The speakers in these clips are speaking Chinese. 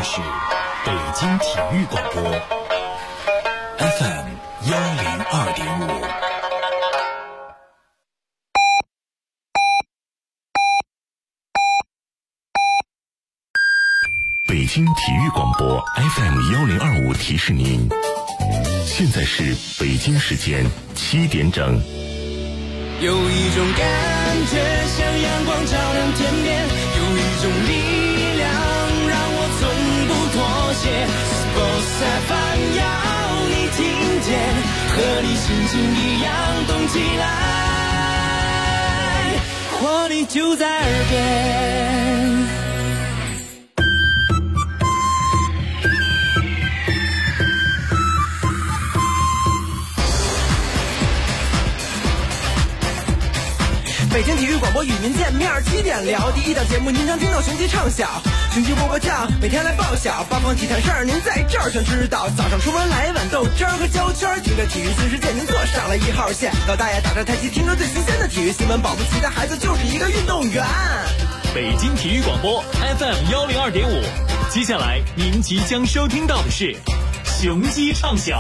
是北京体育广播 FM 102.5。北京体育广播 FM 1025提示您，现在是北京时间7点整。 有一种感觉像阳光照亮天边，有一种力量让我从不妥协。Sports FM 要你听见，和你心情一样动起来，活力就在耳边。北京体育广播与您见面，7点聊第一档节目，您常听到雄鸡唱晓，雄鸡波波跳，每天来报晓，八方体坛事儿您在这儿全知道。早上出门来碗豆汁儿和焦圈，听着体育新世界您坐上了1号线。老大爷打着太极，听着最新鲜的体育新闻，保不齐的孩子就是一个运动员。 北京体育广播 FM 102.5，接下来您即将收听到的是雄鸡唱晓。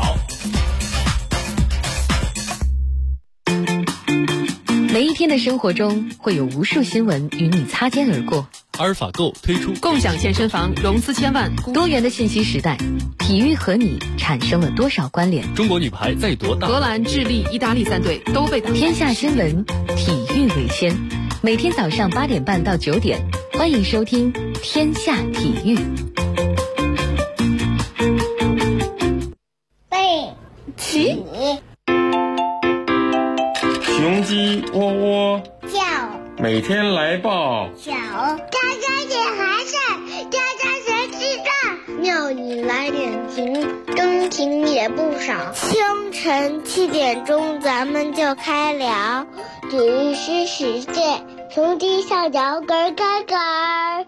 每一天的生活中会有无数新闻与你擦肩而过。 阿尔法购推出共享健身房融资千万。 多元的信息时代，体育和你产生了多少关联？ 中国女排再夺大。 荷兰、智利、意大利3队都被打。 天下新闻，体育为先。每天早上8点半到9点，欢迎收听天下体育。 背起。 雄鸡窝窝叫， 每天来报小，家家写寒碜，家家学记账，庙里来点情，钟情也不少。清晨7点钟，咱们就开聊，体育新世界，雄鸡跳脚咯咯咯。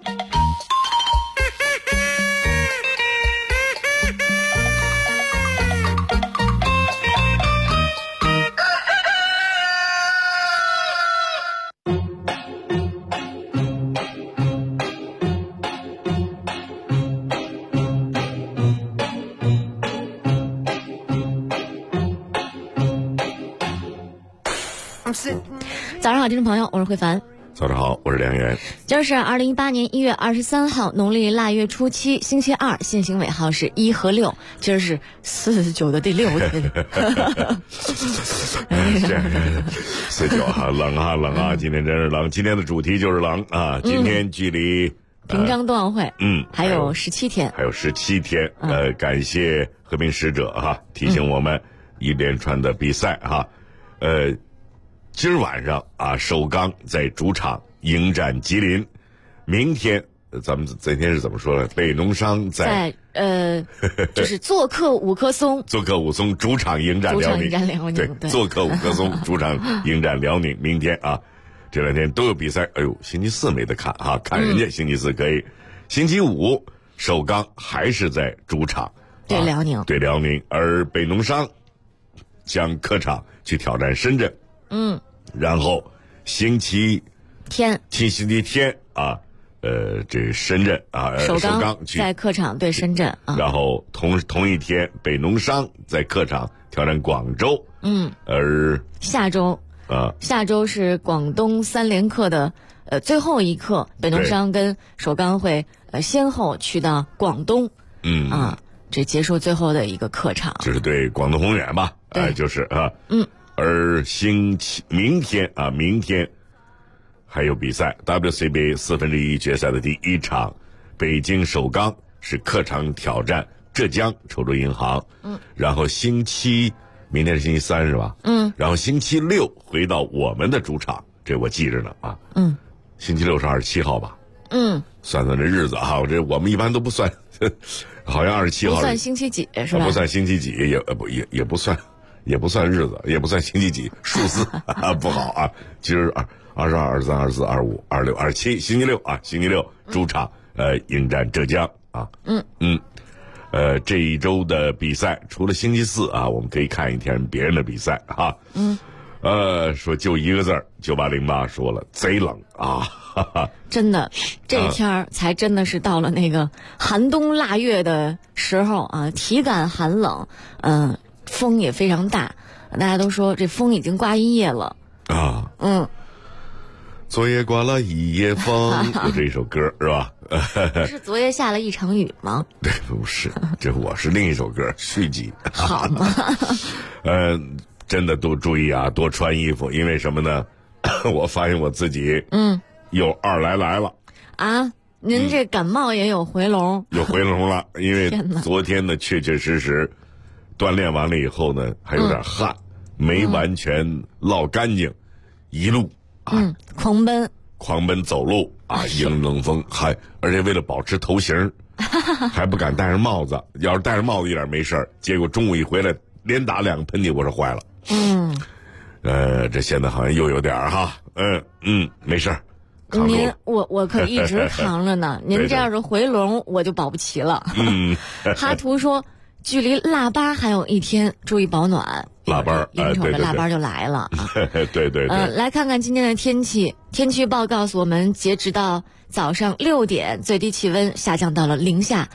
早上好，听众朋友，我是慧凡。 早上好，我是梁源。 今儿是2018年1月23号，农历腊月初7，星期二，信星尾号是1和6。今儿是49的第6天。 49啊，冷啊冷啊！今天真是冷。今天的主题就是冷啊！今天距离平昌冬奥会还有17天， 还有17天。感谢和平使者哈，提醒我们一连串的比赛哈。今儿晚上啊，首钢在主场迎战吉林。明天咱们这天是怎么说呢？北农商在就是做客五棵松， 做客五松主场迎战辽宁。对，做客五棵松主场迎战辽宁。明天啊，这2天都有比赛。哎呦，星期四没得看哈，看人家星期四可以。星期五首钢还是在主场对辽宁， 对辽宁，而北农商将客场去挑战深圳。然后星期天啊，这深圳啊，首钢在客场对深圳啊。 然后同一天，北农商在客场挑战广州。而下周是广东3连客的最后一课，北农商跟首钢会先后去到广东。这结束最后的一个客场， 就是对广东宏远吧。就是啊。而明天还有比赛 WCBA 1/4决赛的第1场，北京首钢是客场挑战浙江稠州银行。然后明天是星期3是吧？然后星期6回到我们的主场，这我记着呢啊。星期6是27号吧？算算这日子哈，我们一般都不算，好像27号不算星期几是吧？ 不算星期几，也不算。也不算日子，也不算星期几，数字不好啊。今儿22、23、24、25、26、27，星期六主场迎战浙江啊。这一周的比赛除了星期四啊，我们可以看一天别人的比赛哈。说就一个字儿，9808说了，贼冷啊。 真的，这天儿才真的是到了那个寒冬腊月的时候啊，体感寒冷，风也非常大，大家都说这风已经刮一夜了啊。昨夜刮了一夜风，有这一首歌是吧？ 不是昨夜下了一场雨吗？ 对，不是，这我是另一首歌续集。 好吗？ 真的都注意啊，多穿衣服，因为什么呢？我发现我自己有二来了啊！您这感冒也有回笼？ 有回笼了，因为昨天呢确确实实锻炼完了以后呢，还有点汗，没完全落干净，一路狂奔走路啊，迎冷风，而且为了保持头型，还不敢戴上帽子。要是戴上帽子一点没事儿，结果中午一回来连打2个喷嚏，我说坏了。这现在好像又有点哈，没事儿。 您我可一直扛着呢。您这要是回笼，我就保不齐了。哈图说，距离腊八还有1天，注意保暖。 腊八， 眼瞅着腊八就来了啊！ 对。 来看看今天的天气。天气预报告诉我们，截止到早上6点，最低气温下降到了零下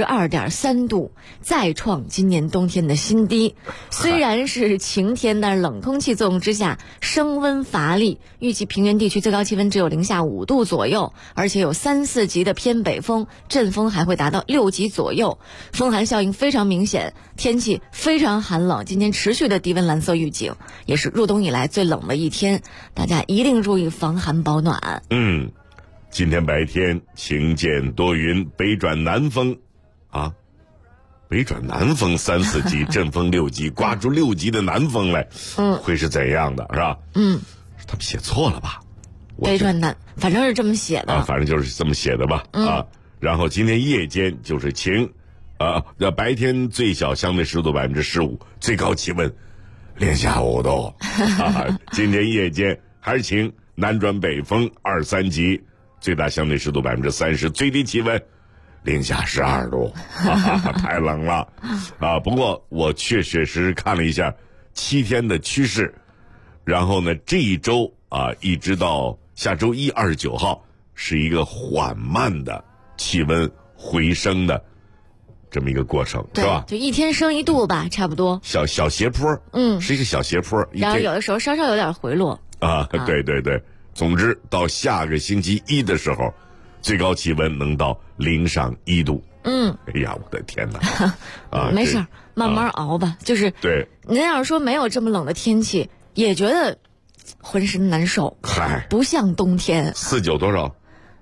12.3度，再创今年冬天的新低。虽然是晴天，但是冷空气作用之下升温乏力，预计平原地区最高气温只有零下5度左右，而且有3、4级的偏北风，阵风还会达到6级左右，风寒效应非常明显，天气非常寒冷。今天持续的低温蓝色预警，也是入冬以来最冷的一天，大家一定注意防寒保暖。 今天白天晴间多云，北转南风北转南风3、4级，阵风6级，刮出6级的南风来，会是怎样的，是吧？他们写错了吧？ 北转南，反正是这么写的反正就是这么写的吧。然后今天夜间就是晴，白天最小相对湿度15%，最高气温零下5度。今天夜间还是晴，南转北风2、3级，最大相对湿度30%，最低气温零下12度，太冷了不过我确实看了一下7天的趋势，然后呢，这一周一直到下周1 29号是一个缓慢的气温回升的这么一个过程，是吧？ 就1天升1度吧，差不多。 小斜坡，是一个小斜坡， 然后有的时候稍稍有点回落对。总之，到下个星期1的时候，最高气温能到零上1度。哎呀，我的天哪！ 没事，慢慢熬吧。就是对， 您要是说没有这么冷的天气，也觉得浑身难受。不像冬天。 49多少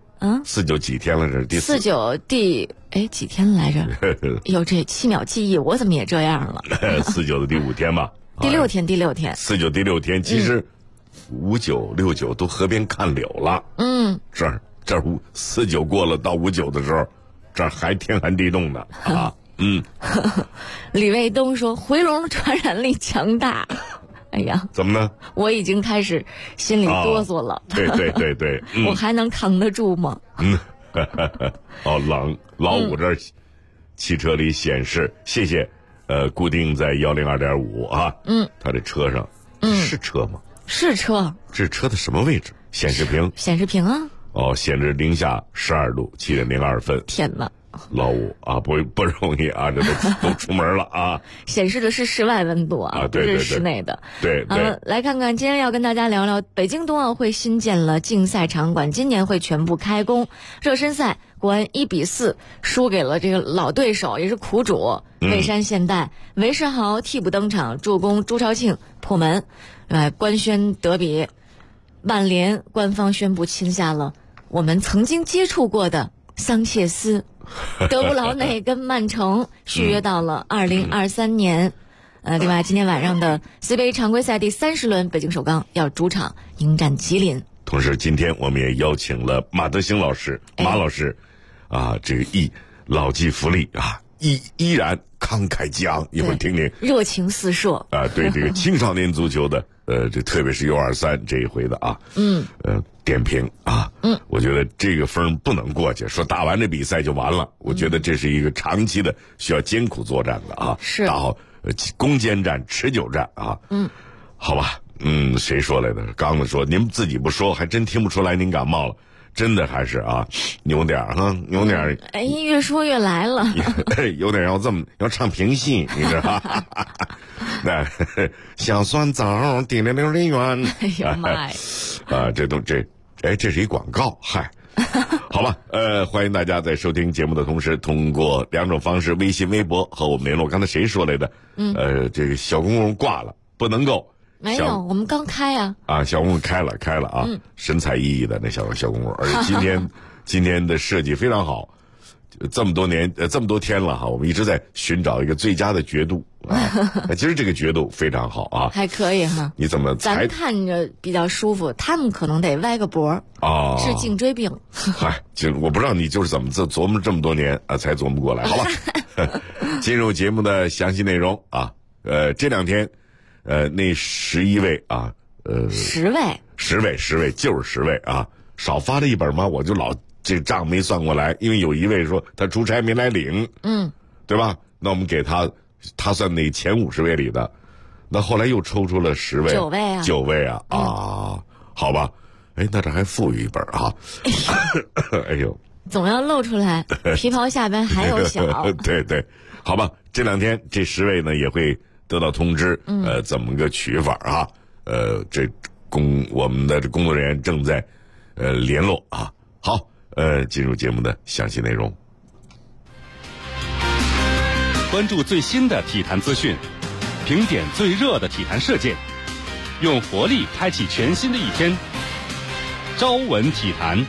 ？49几天了？这是第 49几天来着？有这7秒记忆，我怎么也这样了 ？49的第5天吧。 第6天。 49第6天，其实59、69都河边看柳了。这49过了到59的时候，这儿还天寒地冻的李卫东说，回笼的传染力强大。哎呀， 怎么呢？ 我已经开始心里哆嗦了。 对， 我还能扛得住吗？ 冷。老五这儿汽车里显示，谢谢，固定在102.5他这车上是车吗？ 是车。 这是车的什么位置？显示屏显示零下12度7点02分。 天哪！ 老五不容易这都出门了显示的是室外温度不是室内的。 对。 来看看，今天要跟大家聊聊北京冬奥会新建了竞赛场馆，今年会全部开工。热身赛，国安1-4输给了这个老对手，也是苦主蔚山现代。韦世豪替补登场，助攻朱朝庆破门。官宣德比，曼联官方宣布签下了我们曾经接触过的桑切斯。德布劳内跟曼城续约到了2023年。另外今天晚上的 C 杯常规赛第30轮，北京首钢要主场迎战吉林。 同时今天我们也邀请了马德兴老师马老师这个老骥伏枥依然慷慨激昂，一会儿听听热情四射对这个青少年足球的这特别是U23这一回的点评我觉得这个风不能过去，说打完这比赛就完了。我觉得这是一个长期的需要艰苦作战的是打好攻坚战、持久战好吧。谁说来的？刚子说您自己不说，还真听不出来您感冒了。 真的还是啊，有点哈，有点。 哎，越说越来了， 有点要唱评戏，你知道吧？那小酸枣滴溜溜的圆， 哎呦妈呀！ 这是一广告，嗨。好吧，欢迎大家在收听节目的同时，通过2种方式，微信、微博和我们联络。刚才谁说来的？这个小公公挂了，不能够。 没有，我们刚开啊。 啊，小公公开了啊，神采奕奕的那小公公，而且今天的设计非常好。这么多天了哈，我们一直在寻找一个最佳的角度啊。其实这个角度非常好啊， 还可以哈。 你怎么咱们看着比较舒服，他们可能得歪个脖啊， 是颈椎病。 嗨，我不知道你就是怎么琢磨这么多年啊，才琢磨过来，好吧？进入节目的详细内容啊，这2天，那11位啊 ，10 位就是10位啊，少发了一本吗？我就这账没算过来，因为有一位说他出差没来领，对吧？那我们给他算那前50位里的，那后来又抽出了10位，9位啊，好吧，哎，那这还富裕一本啊，哎呦， 总要露出来，皮袍下边还有小， 对，好吧，这2天这10位呢也会得到通知，怎么个取法啊？我们的工作人员正在联络啊，好。进入节目的详细内容， 关注最新的体坛资讯，评点最热的体坛事件，用活力开启全新的一天。朝闻体坛，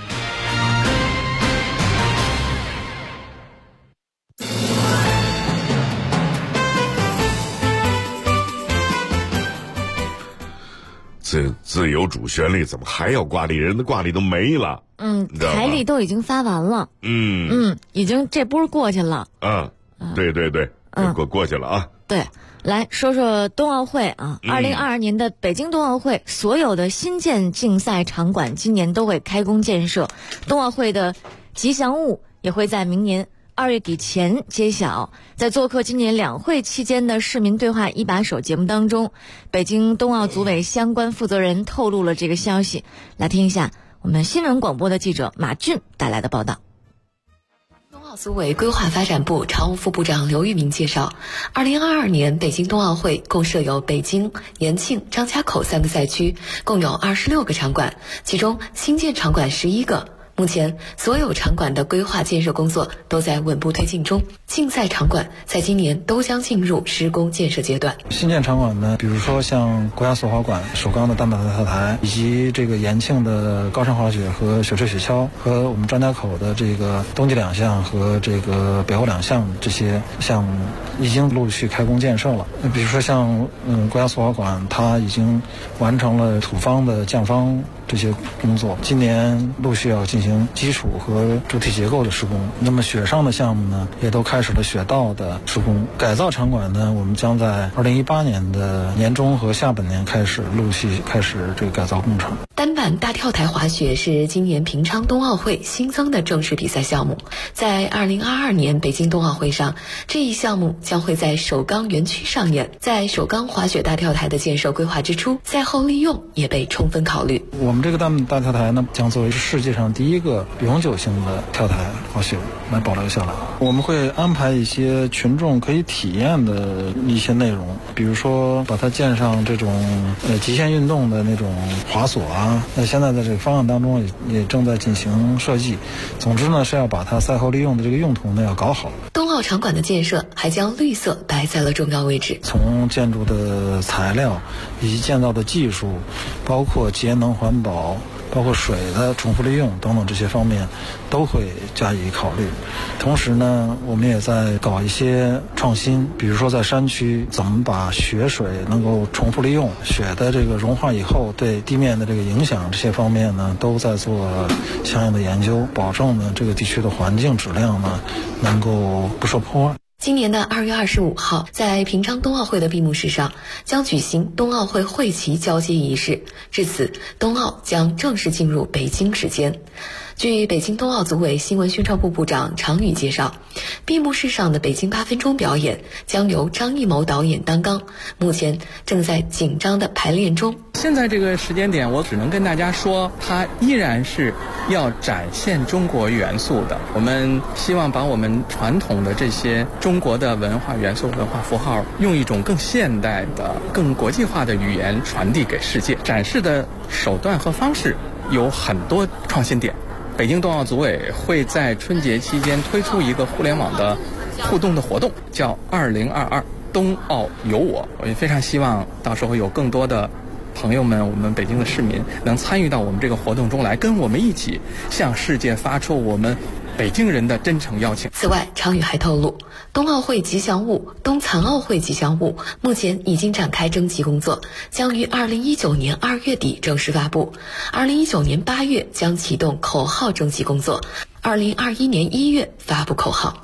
自由主旋律怎么还要挂历？人的挂历都没了。 台历都已经发完了。已经这波过去了。 对，过去了啊。 对，来说说冬奥会啊，2022年的北京冬奥会，所有的新建竞赛场馆今年都会开工建设，冬奥会的吉祥物也会在明年2月底前揭晓。在做客今年2会期间的市民对话一把手节目当中，北京冬奥组委相关负责人透露了这个消息。来听一下我们新闻广播的记者马俊带来的报道。 冬奥组委规划发展部常务副部长刘玉明介绍，2022年北京冬奥会共设有北京、延庆、张家口3个赛区，共有26个场馆，其中新建场馆11个。目前所有场馆的规划建设工作都在稳步推进中，竞赛场馆在今年都将进入施工建设阶段。 新建场馆呢，比如说像国家速滑馆首钢的单板跳台，以及这个延庆的高山滑雪和雪橇雪橇，和我们张家口的这个冬季2项和这个北欧2项这些项目已经陆续开工建设了。比如说像国家速滑馆，它已经完成了土方的降方这些工作，今年陆续要进行基础和主体结构的施工。那么雪上的项目呢，也都开始了雪道的施工。改造场馆呢，我们将在2018年的年中和下半年陆续开始这个改造工程。 单板大跳台滑雪是今年平昌冬奥会新增的正式比赛项目，在2022年北京冬奥会上，这一项目将会在首钢园区上演。在首钢滑雪大跳台的建设规划之初，赛后利用也被充分考虑。 我们这个单板大跳台呢，将作为世界上第一个永久性的跳台滑雪来保留下来。我们会安排一些群众可以体验的一些内容，比如说把它建上这种极限运动的那种滑索啊。那现在在这个方案当中也正在进行设计。总之呢，是要把它赛后利用的这个用途呢要搞好。 冬奥场馆的建设还将绿色摆在了重要位置。 从建筑的材料以及建造的技术，包括节能环保，包括水的重复利用等等这些方面都会加以考虑。同时呢，我们也在搞一些创新，比如说在山区怎么把雪水能够重复利用，雪的这个融化以后对地面的这个影响，这些方面呢都在做相应的研究，保证呢这个地区的环境质量呢能够不受破坏。 今年的2月25号，在平昌冬奥会的闭幕式上，将举行冬奥会会旗交接仪式。至此，冬奥将正式进入北京时间。 据北京冬奥组委新闻宣传部部长常宇介绍，闭幕式上的北京8分钟表演将由张艺谋导演担纲，目前正在紧张的排练中。 现在这个时间点，我只能跟大家说，它依然是要展现中国元素的。我们希望把我们传统的这些中国的文化元素、文化符号，用一种更现代的、更国际化的语言传递给世界。展示的手段和方式有很多创新点。北京冬奥组委会在春节期间推出一个互联网的互动的活动，叫2022冬奥有我。我也非常希望到时候有更多的朋友们，我们北京的市民能参与到我们这个活动中来，跟我们一起向世界发出我们北京人的真诚邀请。 此外，常宇还透露，冬奥会吉祥物、冬残奥会吉祥物目前已经展开征集工作，将于2019年2月底正式发布。2019年8月将启动口号征集工作，2021年1月发布口号。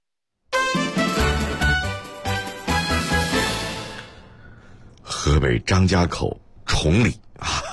河北张家口崇礼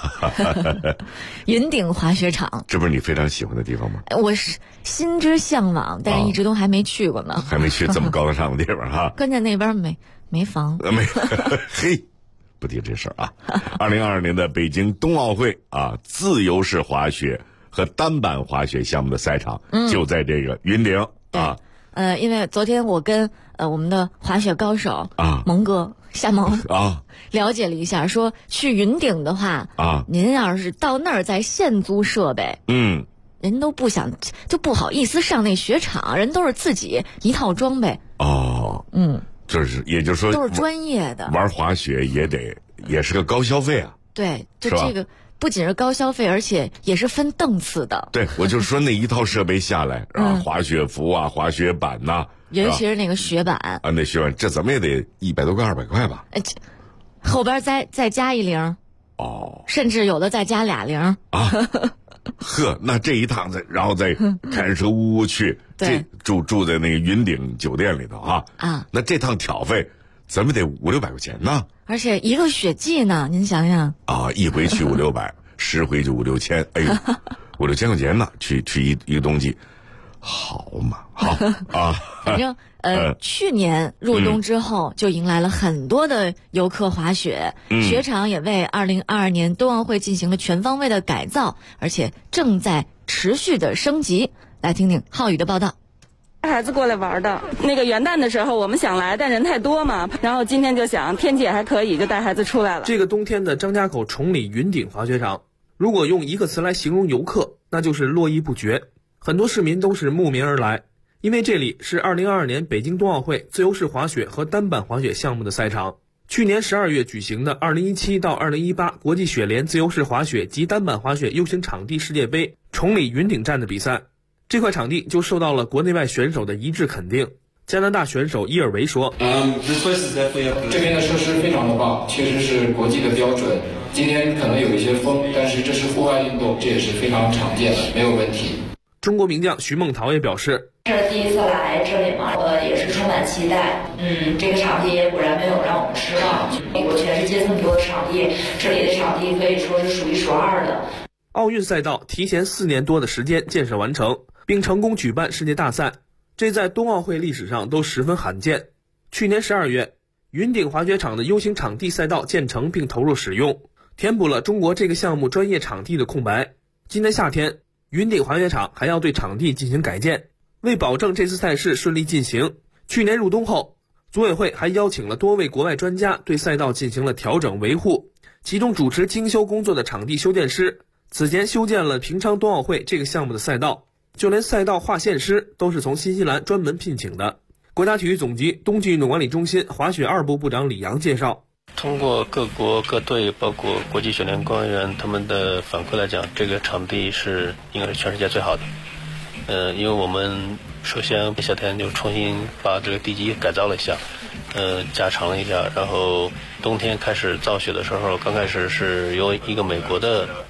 云顶滑雪场， 这不是你非常喜欢的地方吗？ 我是心之向往，但是一直都还没去过呢。 还没去这么高大上的地方哈。 关键那边没房。 没嘿，不提这事儿啊。2022年的北京冬奥会啊，自由式滑雪和单板滑雪项目的赛场就在这个云顶啊。 因为昨天我跟我们的滑雪高手蒙哥夏蒙了解了一下，说去云顶的话您要是到那儿再现租设备，人都不想，就不好意思上那雪场，人都是自己一套装备就是也就是说都是专业的， 玩滑雪也是个高消费啊。 对，就这个不仅是高消费，而且也是分档次的。 对，我就说那一套设备下来滑雪服啊，滑雪板呐， 尤其是那个雪板那雪板这怎么也得100多块200块吧。 后边再加一零甚至有的再加俩零呵，那这一趟然后再开着车呜去，这住在那个云顶酒店里头那这趟挑费怎么得500-600块钱呢？而且一个雪季呢，您想想一回去500-600，10回就5-6千，哎呦，5-6千块钱呢，去一个冬季，好嘛，好反正去年入冬之后，就迎来了很多的游客滑雪，雪场也为2022年冬奥会进行了全方位的改造，而且正在持续的升级。来听听浩宇的报道。 带孩子过来玩的，那个元旦的时候我们想来，但人太多嘛，然后今天就想天气也还可以，就带孩子出来了。 这个冬天的张家口崇礼云顶滑雪场，如果用一个词来形容游客，那就是络绎不绝。很多市民都是慕名而来，因为这里是2022年北京冬奥会自由式滑雪和单板滑雪项目的赛场。去年12月举行的2017到2018国际雪联自由式滑雪及单板滑雪 U 型场地世界杯崇礼云顶站的比赛，这块场地就受到了国内外选手的一致肯定。加拿大选手伊尔维说：“ 这边的设施非常的棒，确实是国际的标准。今天可能有一些风，但是这是户外运动，这也是非常常见的，没有问题。” 中国名将徐梦桃也表示：“ 这是第一次来这里嘛，也是充满期待。这个场地果然没有让我们失望。美国全世界这么多的场地，这里的场地可以说是数一数二的。” 奥运赛道提前4年多的时间建设完成，并成功举办世界大赛，这在冬奥会历史上都十分罕见。去年12月，云顶滑雪场的 U 型场地赛道建成并投入使用，填补了中国这个项目专业场地的空白。今年夏天，云顶滑雪场还要对场地进行改建，为保证这次赛事顺利进行，去年入冬后，组委会还邀请了多位国外专家对赛道进行了调整维护，其中主持精修工作的场地修建师此前修建了平昌冬奥会这个项目的赛道，就连赛道划线师都是从新西兰专门聘请的。国家体育总局冬季运动管理中心滑雪2部部长李阳介绍， 通过各国各队包括国际雪联官员他们的反馈来讲，这个场地是应该是全世界最好的。因为我们首先夏天就重新把这个地基改造了一下，加长了一下，然后冬天开始造雪的时候，刚开始是由一个美国的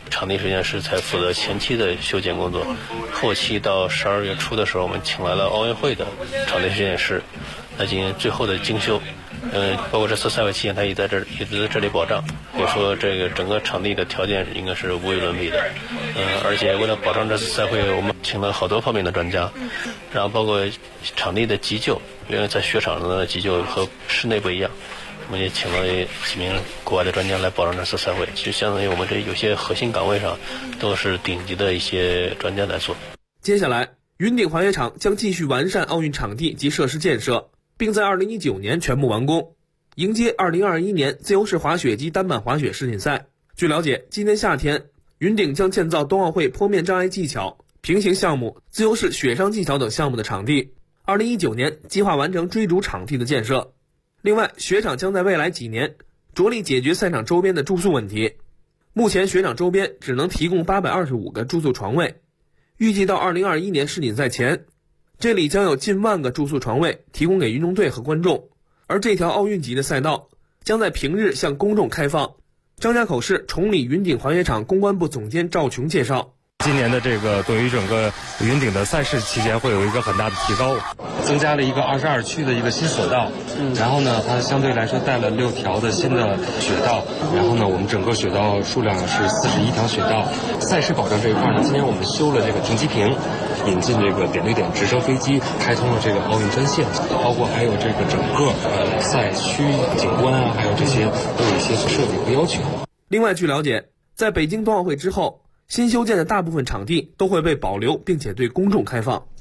场地实际上是才负责前期的修建工作，后期到12月初的时候，我们请来了奥运会的场地实验室来进行最后的精修。包括这次赛会期间，他也在这里保障，所以说这个整个场地的条件应该是无与伦比的。而且为了保障这次赛会，我们请了好多方面的专家，然后包括场地的急救，因为在雪场的急救和室内不一样，我们也请了几名国外的专家来保障这次赛会，就相当于我们这有些核心岗位上都是顶级的一些专家来做。 接下来，云顶滑雪场将继续完善奥运场地及设施建设，并在2019年全部完工，迎接2021年自由式滑雪及单板滑雪世锦赛。据了解，今年夏天，云顶将建造冬奥会坡面障碍技巧、平行项目、自由式雪上技巧等项目的场地。2019年计划完成追逐场地的建设。另外，雪场将在未来几年着力解决赛场周边的住宿问题。目前雪场周边只能提供825个住宿床位，预计到2021年世锦赛前，这里将有近万个住宿床位提供给运动队和观众，而这条奥运级的赛道将在平日向公众开放。张家口市崇礼云顶滑雪场公关部总监赵琼介绍， 今年的这个对于整个云顶的赛事期间会有一个很大的提高，增加了一个22区的一个新索道，然后呢，它相对来说带了6条的新的雪道，然后呢，我们整个雪道数量是41条雪道。赛事保障这一块呢，今年我们修了这个停机坪，引进这个点对点直升飞机，开通了这个奥运专线，包括还有这个整个赛区景观啊，还有这些都有一些设计和要求。 另外，据了解，在北京冬奥会之后，新修建的大部分场地都会被保留，并且对公众开放。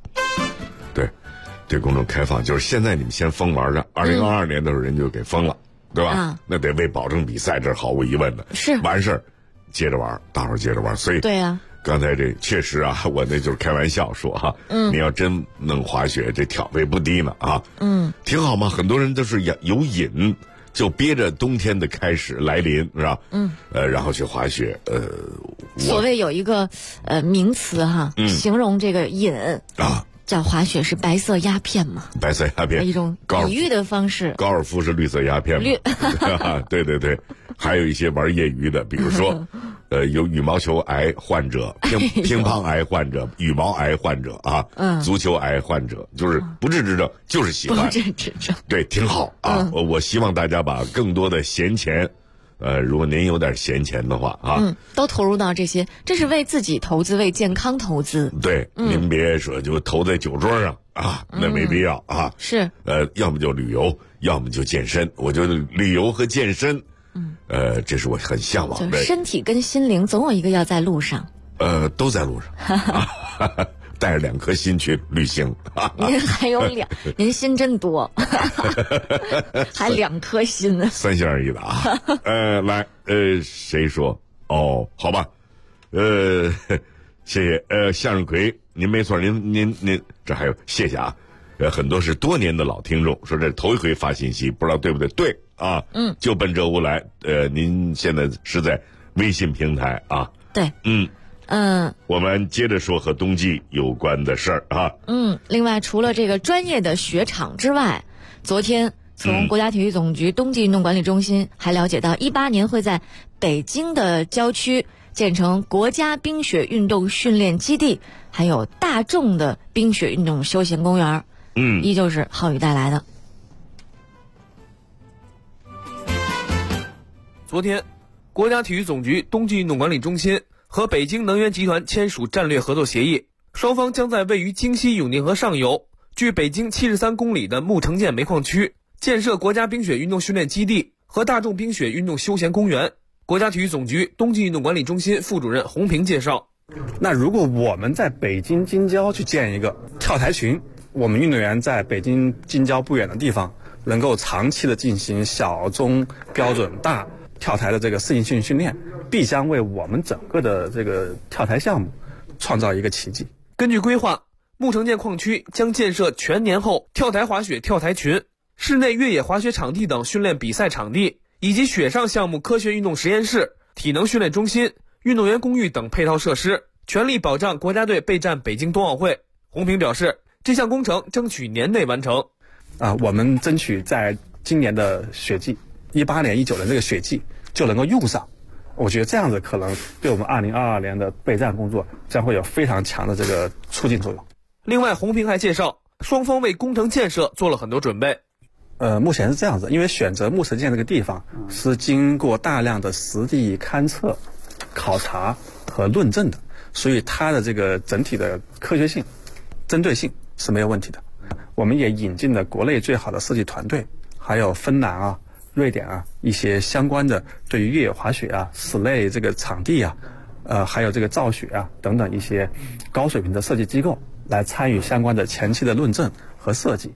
对公众开放，就是现在你们先封玩着，2022年的时候人就给封了，对吧？那得为保证比赛，这是毫无疑问的。 是完事儿，接着玩，大伙儿接着玩。所以对呀， 刚才这确实啊，我那就是开玩笑说哈，你要真弄滑雪，这挑费不低呢啊，挺好嘛。很多人都是有瘾，就憋着冬天的开始来临，是吧？然后去滑雪。 所谓有一个名词哈，形容这个瘾啊，叫滑雪是白色鸦片嘛？ 白色鸦片， 一种比喻的方式。 高尔夫是绿色鸦片嘛？对对对，还有一些玩业余的，比如说。有羽毛球癌患者、乒乓癌患者、羽毛癌患者啊，足球癌患者，就是不治之症，就是喜欢， 不治之症， 对，挺好啊。我希望大家把更多的闲钱，如果您有点闲钱的话啊， 都投入到这些，这是为自己投资，为健康投资。 对，您别说就投在酒桌上啊，那没必要啊。 是， 要么就旅游，要么就健身。我觉得旅游和健身。这是我很向往的。 身体跟心灵总有一个要在路上。 都在路上，带着2颗心去旅行。 您还有您心真多，还2颗心呢。 3心2意的啊。来，谁说？哦，好吧，谢谢。向日葵，您没错，您这还有谢谢啊。很多是多年的老听众，说这头一回发信息，不知道对不对？对啊，就奔这屋来。您现在是在微信平台啊？ 对， 我们接着说和冬季有关的事儿啊。 另外，除了这个专业的雪场之外，昨天从国家体育总局冬季运动管理中心还了解到，18年会在北京的郊区建成国家冰雪运动训练基地，还有大众的冰雪运动休闲公园。依旧是浩宇带来的。 昨天，国家体育总局冬季运动管理中心和北京能源集团签署战略合作协议，双方将在位于京西永定河上游、距北京73公里的木城涧煤矿区建设国家冰雪运动训练基地和大众冰雪运动休闲公园。国家体育总局冬季运动管理中心副主任洪平介绍， 那如果我们在北京近郊去建一个跳台群，我们运动员在北京近郊不远的地方能够长期的进行小中标准大跳台的这个适应性训练，必将为我们整个的这个跳台项目创造一个奇迹。 根据规划，木城涧矿区将建设全年候跳台滑雪跳台群、室内越野滑雪场地等训练比赛场地，以及雪上项目科学运动实验室、体能训练中心、运动员公寓等配套设施，全力保障国家队备战北京冬奥会。洪平表示，这项工程争取年内完成。 我们争取在今年的雪季，18年、19年这个雪季就能够用上。 我觉得这样子可能对我们2022年的备战工作将会有非常强的这个促进作用。 另外，洪平还介绍，双方为工程建设做了很多准备。 目前是这样子，因为选择木石建这个地方是经过大量的实地勘测、考察和论证的，所以它的这个整体的科学性、针对性是没有问题的。我们也引进了国内最好的设计团队，还有芬兰啊、瑞典啊一些相关的对于越野滑雪啊、室内这个场地啊，还有这个造雪啊等等一些高水平的设计机构来参与相关的前期的论证和设计。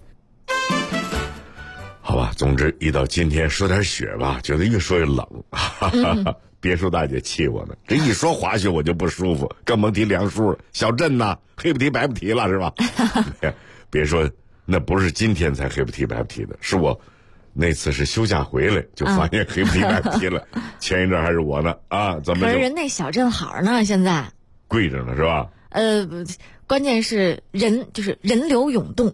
好吧，总之一到今天说点雪吧，觉得越说越冷。别墅大姐气我呢，这一说滑雪我就不舒服，更甭提梁叔了。小镇呢，黑不提白不提了，是吧？别说那不是今天才黑不提白不提的，是我那次是休假回来就发现黑不提白不提了。前一阵还是我呢啊，怎么？ 可是人那小镇好呢，现在贵着呢，是吧？ 关键是就是人流涌动。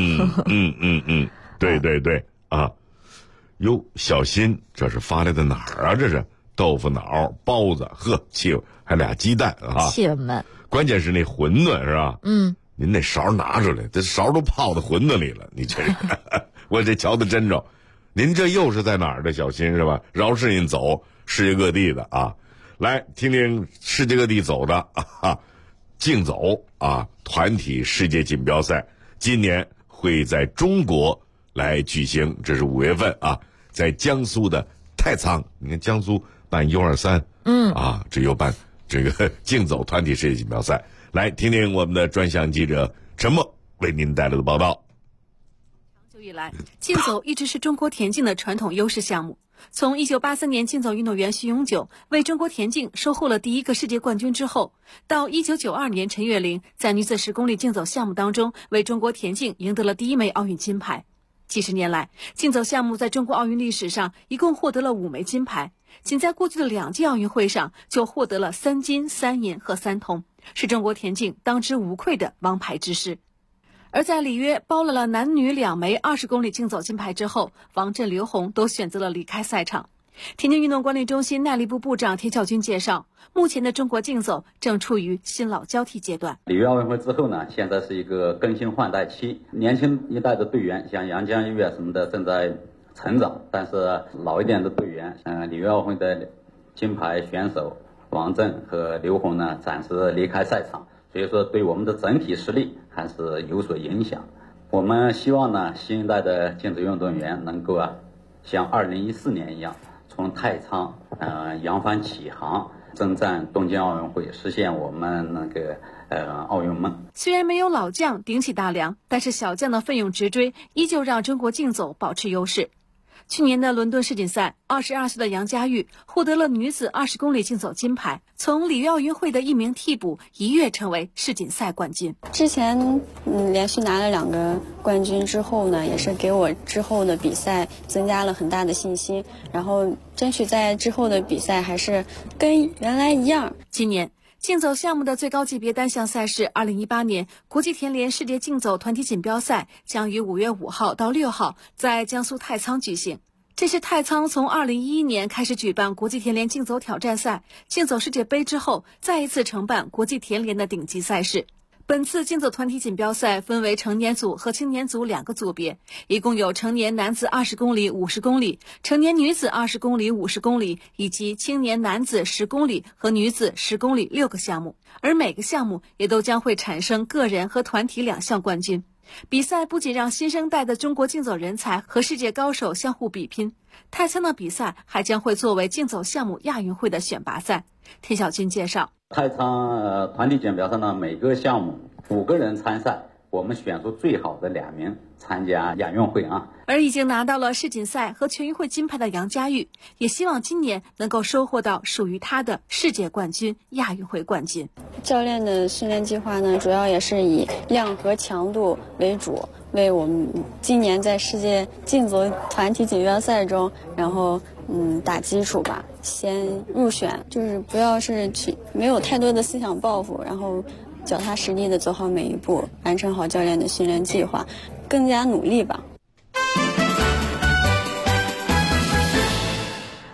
对对对啊！哟，小新，这是发来的哪儿啊？这是豆腐脑、包子，呵，气还俩鸡蛋啊！ 气闷。 关键是那馄饨是吧？您那勺拿出来，这勺都泡到馄饨里了，你这我这瞧得真着。您这又是在哪儿的小新是吧？绕世界走，世界各地的啊！来听听世界各地走的啊，竞走啊，团体世界锦标赛，今年会在中国来举行，这是5月份啊，在江苏的太仓。你看江苏办123，这又办这个竞走团体世界锦标赛。来听听我们的专项记者陈默为您带来的报道。 长久以来，竞走一直是中国田径的传统优势项目。从1983年竞走运动员徐永久为中国田径收获了第一个世界冠军之后，到1992年陈月玲在女子10公里竞走项目当中为中国田径赢得了第1枚奥运金牌。几十年来，竞走项目在中国奥运历史上一共获得了5枚金牌，仅在过去的2届奥运会上就获得了3金、3银和3铜，是中国田径当之无愧的王牌之师。而在里约包了男女2枚20公里竞走金牌之后，王震、刘虹都选择了离开赛场。田径运动管理中心耐力部部长田晓军介绍，目前的中国竞走正处于新老交替阶段。 里约奥运会之后呢，现在是一个更新换代期，年轻一代的队员像杨江玉啊什么的正在成长，但是老一点的队员像里约奥运会的金牌选手王震和刘虹呢暂时离开赛场，所以说对我们的整体实力还是有所影响。我们希望呢新一代的竞走运动员能够像2014年一样，从太仓扬帆起航，征战东京奥运会，实现我们那个奥运梦。 虽然没有老将顶起大梁，但是小将的奋勇直追依旧让中国竞走保持优势。去年的伦敦世锦赛，22岁的杨佳玉获得了女子20公里竞走金牌，从里约奥运会的一名替补一跃成为世锦赛冠军。 之前连续拿了2个冠军之后呢，也是给我之后的比赛增加了很大的信心，然后争取在之后的比赛还是跟原来一样。 今年竞走项目的最高级别单项赛事2018年国际田联世界竞走团体锦标赛将于5月5号到6号在江苏太仓举行。这是太仓从2011年开始举办国际田联竞走挑战赛、竞走世界杯之后，再一次承办国际田联的顶级赛事。本次竞走团体锦标赛分为成年组和青年组2个组别，一共有成年男子20公里、50公里，成年女子20公里、50公里，以及青年男子10公里和女子10公里6个项目。而每个项目也都将会产生个人和团体2项冠军。比赛不仅让新生代的中国竞走人才和世界高手相互比拼，太仓的比赛还将会作为竞走项目亚运会的选拔赛。田晓军介绍， 太仓团体锦标赛呢，每个项目5个人参赛，我们选出最好的2名参加亚运会而已经拿到了世锦赛和全运会金牌的杨佳玉，也希望今年能够收获到属于她的世界冠军、亚运会冠军。 教练的训练计划呢，主要也是以量和强度为主，为我们今年在世界竞走团体锦标赛中，然后打基础吧，先入选，就是不要是没有太多的思想抱负，然后脚踏实地的走好每一步，完成好教练的训练计划，更加努力吧。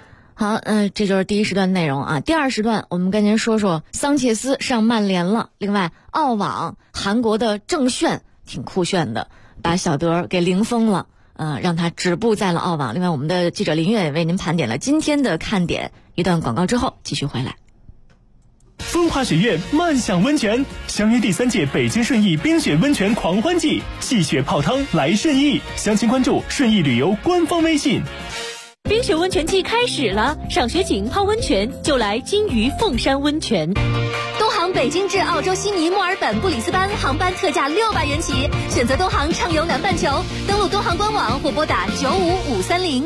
好，这就是第一时段内容啊。第二时段我们跟您说说桑切斯上曼联了。另外，澳网韩国的郑炫挺酷炫的，把小德给零封了，让他止步在了澳网。另外，我们的记者林月也为您盘点了今天的看点。一段广告之后继续回来。 风华雪月漫享温泉，相约第3届北京顺义冰雪温泉狂欢季，戏雪泡汤来顺义，详情关注顺义旅游官方微信。 冰雪温泉季开始了，赏雪景泡温泉就来金鱼凤山温泉。东航北京至澳洲悉尼、墨尔本、布里斯班航班特价600元起，选择东航畅游南半球，登录东航官网或拨打95530。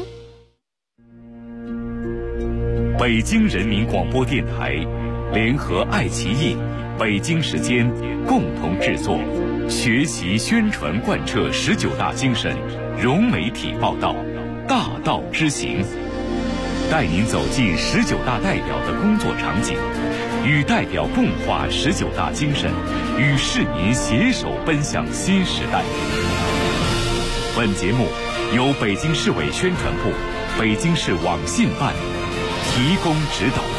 北京人民广播电台联合爱奇艺、北京时间共同制作，学习宣传贯彻19大精神，融媒体报道，大道之行，带您走进19大代表的工作场景，与代表共话19大精神，与市民携手奔向新时代。本节目由北京市委宣传部、北京市网信办提供指导。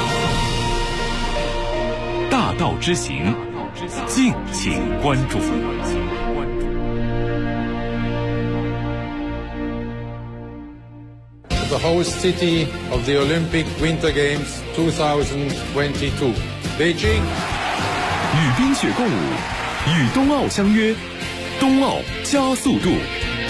大道之行，敬请关注。 The host city of the Olympic Winter Games 2022, Beijing。 与冰雪共舞，与冬奥相约，冬奥加速度。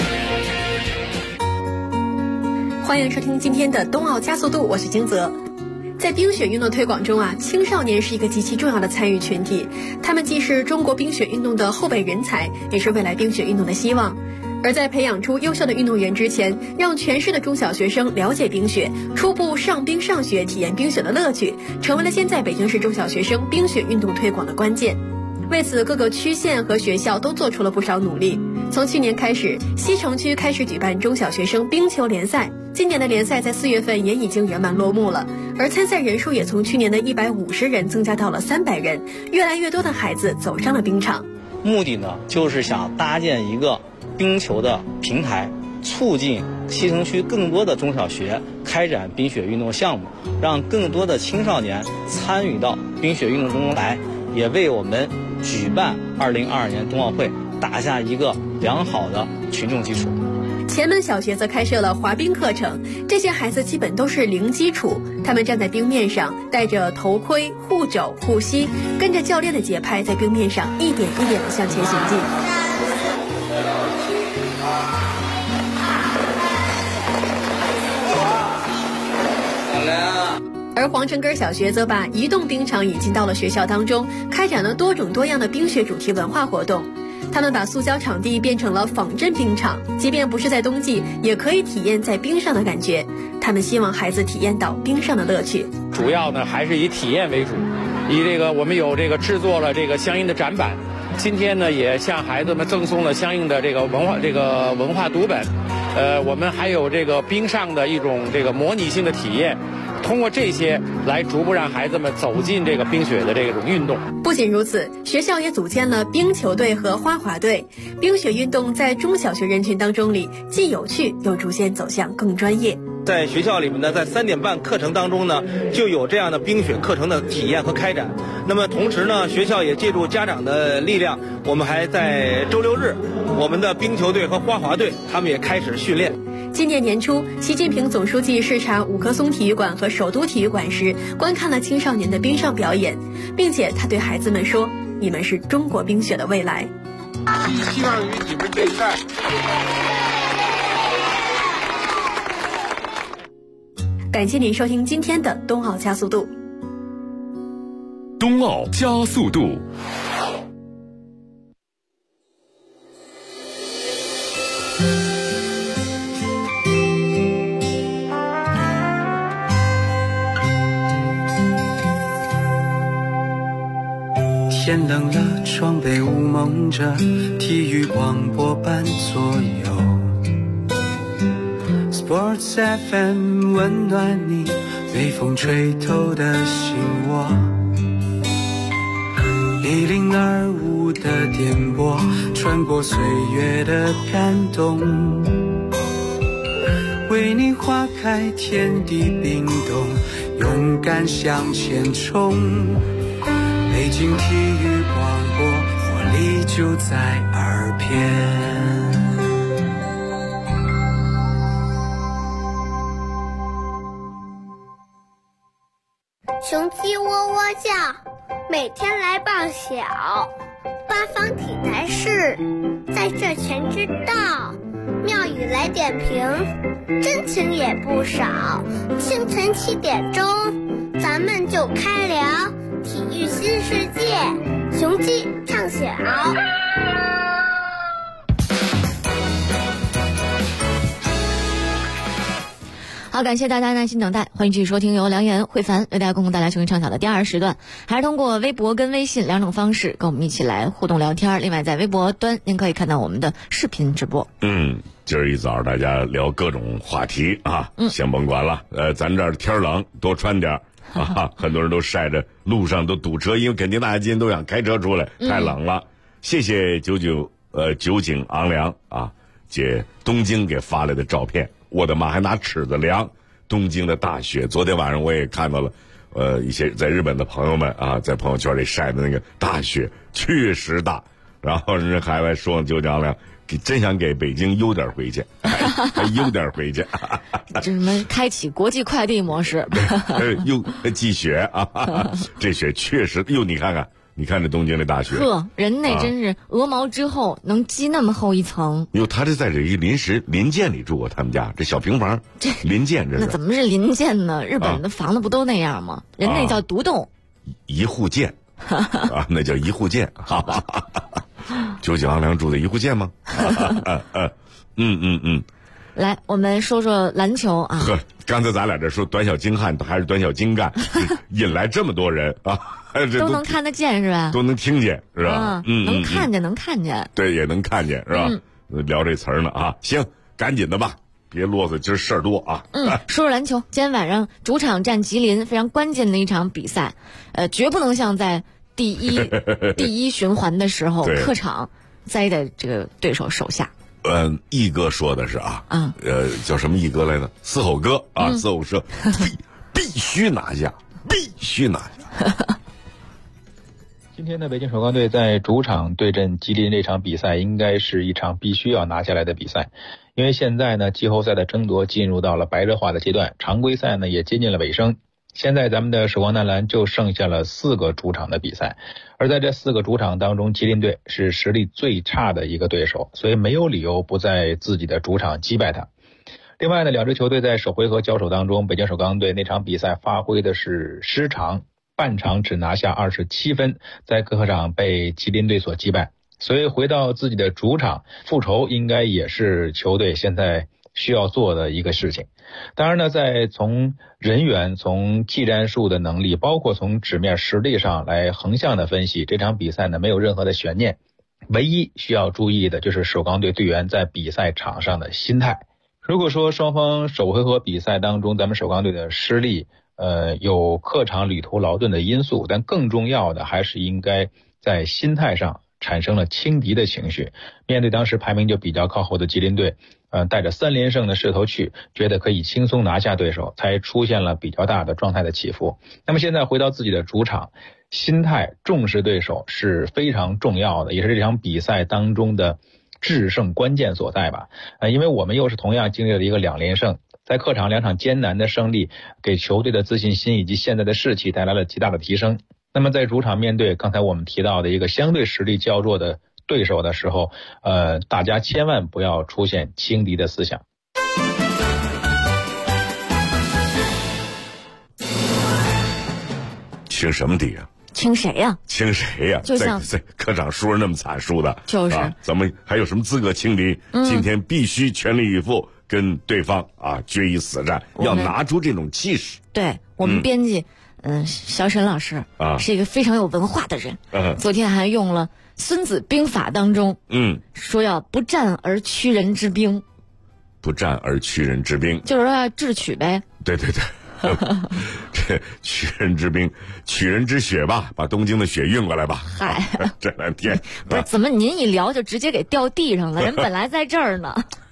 欢迎收听今天的冬奥加速度，我是金泽。在冰雪运动推广中青少年是一个极其重要的参与群体，他们既是中国冰雪运动的后备人才，也是未来冰雪运动的希望。而在培养出优秀的运动员之前，让全市的中小学生了解冰雪，初步上冰上雪，体验冰雪的乐趣，成为了现在北京市中小学生冰雪运动推广的关键。为此，各个区县和学校都做出了不少努力。从去年开始，西城区开始举办中小学生冰球联赛，今年的联赛在4月份也已经圆满落幕了，而参赛人数也从去年的150人增加到了300人，越来越多的孩子走上了冰场。 目的呢，就是想搭建一个冰球的平台，促进西城区更多的中小学开展冰雪运动项目，让更多的青少年参与到冰雪运动中来，也为我们举办2022年冬奥会打下一个良好的群众基础。 前门小学则开设了滑冰课程，这些孩子基本都是零基础，他们站在冰面上，戴着头盔、护肘、护膝，跟着教练的节拍，在冰面上一点一点地向前行进。而黄城根小学则把移动冰场引进到了学校当中，开展了多种多样的冰雪主题文化活动。他们把塑胶场地变成了仿真冰场，即便不是在冬季，也可以体验在冰上的感觉。他们希望孩子体验到冰上的乐趣。 主要呢还是以体验为主，我们有制作了相应的展板。今天呢也向孩子们赠送了相应的文化读本。我们还有冰上的一种模拟性的体验。通过这些来逐步让孩子们走进冰雪的这种运动。 不仅如此，学校也组建了冰球队和花滑队。冰雪运动在中小学人群当中既有趣又逐渐走向更专业。 在学校里面呢，在3点半课程当中呢，就有这样的冰雪课程的体验和开展。那么同时呢，学校也借助家长的力量，我们还在周6日，我们的冰球队和花滑队他们也开始训练。 今年年初，习近平总书记视察五棵松体育馆和首都体育馆时，观看了青少年的冰上表演，并且他对孩子们说：“你们是中国冰雪的未来。” 希望与你们对战。 感谢您收听今天的冬奥加速度。 冬奥加速度。 天冷了，窗被雾蒙着，体育广播伴左右。Sports FM 温暖你，被风吹透的心窝。1025的电波，穿过岁月的感动。 为你花开，天地冰冻，勇敢向前冲。北京体育广播，活力就在耳边。 雄鸡喔喔叫，每天来报晓。八方体坛事，在这全知道。妙语来点评，真情也不少。清晨7点钟，咱们就开聊体育新世界，雄鸡唱晓。 好，感谢大家耐心等待，欢迎继续收听由梁岩、慧凡为大家共同带来球迷畅晓的第2时段，还是通过微博跟微信2种方式跟我们一起来互动聊天。另外，在微博端您可以看到我们的视频直播。 今儿一早大家聊各种话题啊，先甭管了。咱这儿天冷，多穿点啊。很多人都晒着路上都堵车，因为肯定大家今天都想开车出来，太冷了。谢谢酒井昂良啊，姐东京给发来的照片。我的妈，还拿尺子量东京的大雪。昨天晚上我也看到了，一些在日本的朋友们啊，在朋友圈里晒的那个大雪确实大。然后人家还说酒井昂良真想给北京邮点回去，还邮点回去。 这什么开启国际快递模式？ 又积雪啊！这雪确实，你看这东京的大雪， 人那真是鹅毛之后能积那么厚一层。 他这在这一临建里住过，他们家这小平房，这临建这是。 那怎么是临建呢？日本的房子不都那样吗？人那叫独栋， 一户建啊，那叫一户建。酒井昂良住在一户建吗？ 来，我们说说篮球啊。 刚才咱俩这说短小精悍还是短小精干，引来这么多人啊。 都能看得见是吧？ 都能听见是吧？ 能看见。 对，也能看见是吧？聊这词儿呢啊，行，赶紧的吧，别啰嗦，今儿事儿多啊。 说说篮球，今天晚上主场战吉林，非常关键的一场比赛，绝不能像在第一循环的时候客场栽在这个对手手下。 毅哥说的是叫什么毅哥来着？嘶吼哥啊，嘶吼说必须拿下，必须拿下。 今天的北京首钢队在主场对阵吉林这场比赛，应该是一场必须要拿下来的比赛，因为现在呢，季后赛的争夺进入到了白热化的阶段，常规赛呢也接近了尾声。现在咱们的首钢男篮就剩下了4个主场的比赛，而在这4个主场当中，吉林队是实力最差的一个对手，所以没有理由不在自己的主场击败他。另外呢，2支球队在首回合交手当中，北京首钢队那场比赛发挥的是失常，半场只拿下27分，在客场被吉林队所击败，所以回到自己的主场复仇应该也是球队现在需要做的一个事情。当然呢，在从人员、从技战术的能力，包括从纸面实力上来横向的分析，这场比赛呢没有任何的悬念。唯一需要注意的就是首钢队队员在比赛场上的心态。如果说双方首回合比赛当中咱们首钢队的失利有客场旅途劳顿的因素，但更重要的还是应该在心态上产生了轻敌的情绪。面对当时排名就比较靠后的吉林队，带着3连胜的势头去，觉得可以轻松拿下对手，才出现了比较大的状态的起伏。那么现在回到自己的主场，心态重视对手是非常重要的，也是这场比赛当中的制胜关键所在吧。因为我们又是同样经历了一个2连胜，在客场2场艰难的胜利，给球队的自信心以及现在的士气带来了极大的提升。那么在主场面对刚才我们提到的一个相对实力较弱的对手的时候，大家千万不要出现轻敌的思想。 轻什么敌啊？ 轻谁呀？ 轻谁呀？ 就像在客场输了那么惨输的， 就是咱们还有什么资格轻敌？今天必须全力以赴跟对方决一死战，要拿出这种气势。 对，我们编辑小沈老师是一个非常有文化的人，昨天还用了《孙子兵法》当中说要不战而屈人之兵。 不战而屈人之兵， 就是说要智取呗。 对对对。这屈人之兵，取人之血吧，把东京的血运过来吧。 嗨， 这2天不是怎么您一聊就直接给掉地上了？人本来在这儿呢。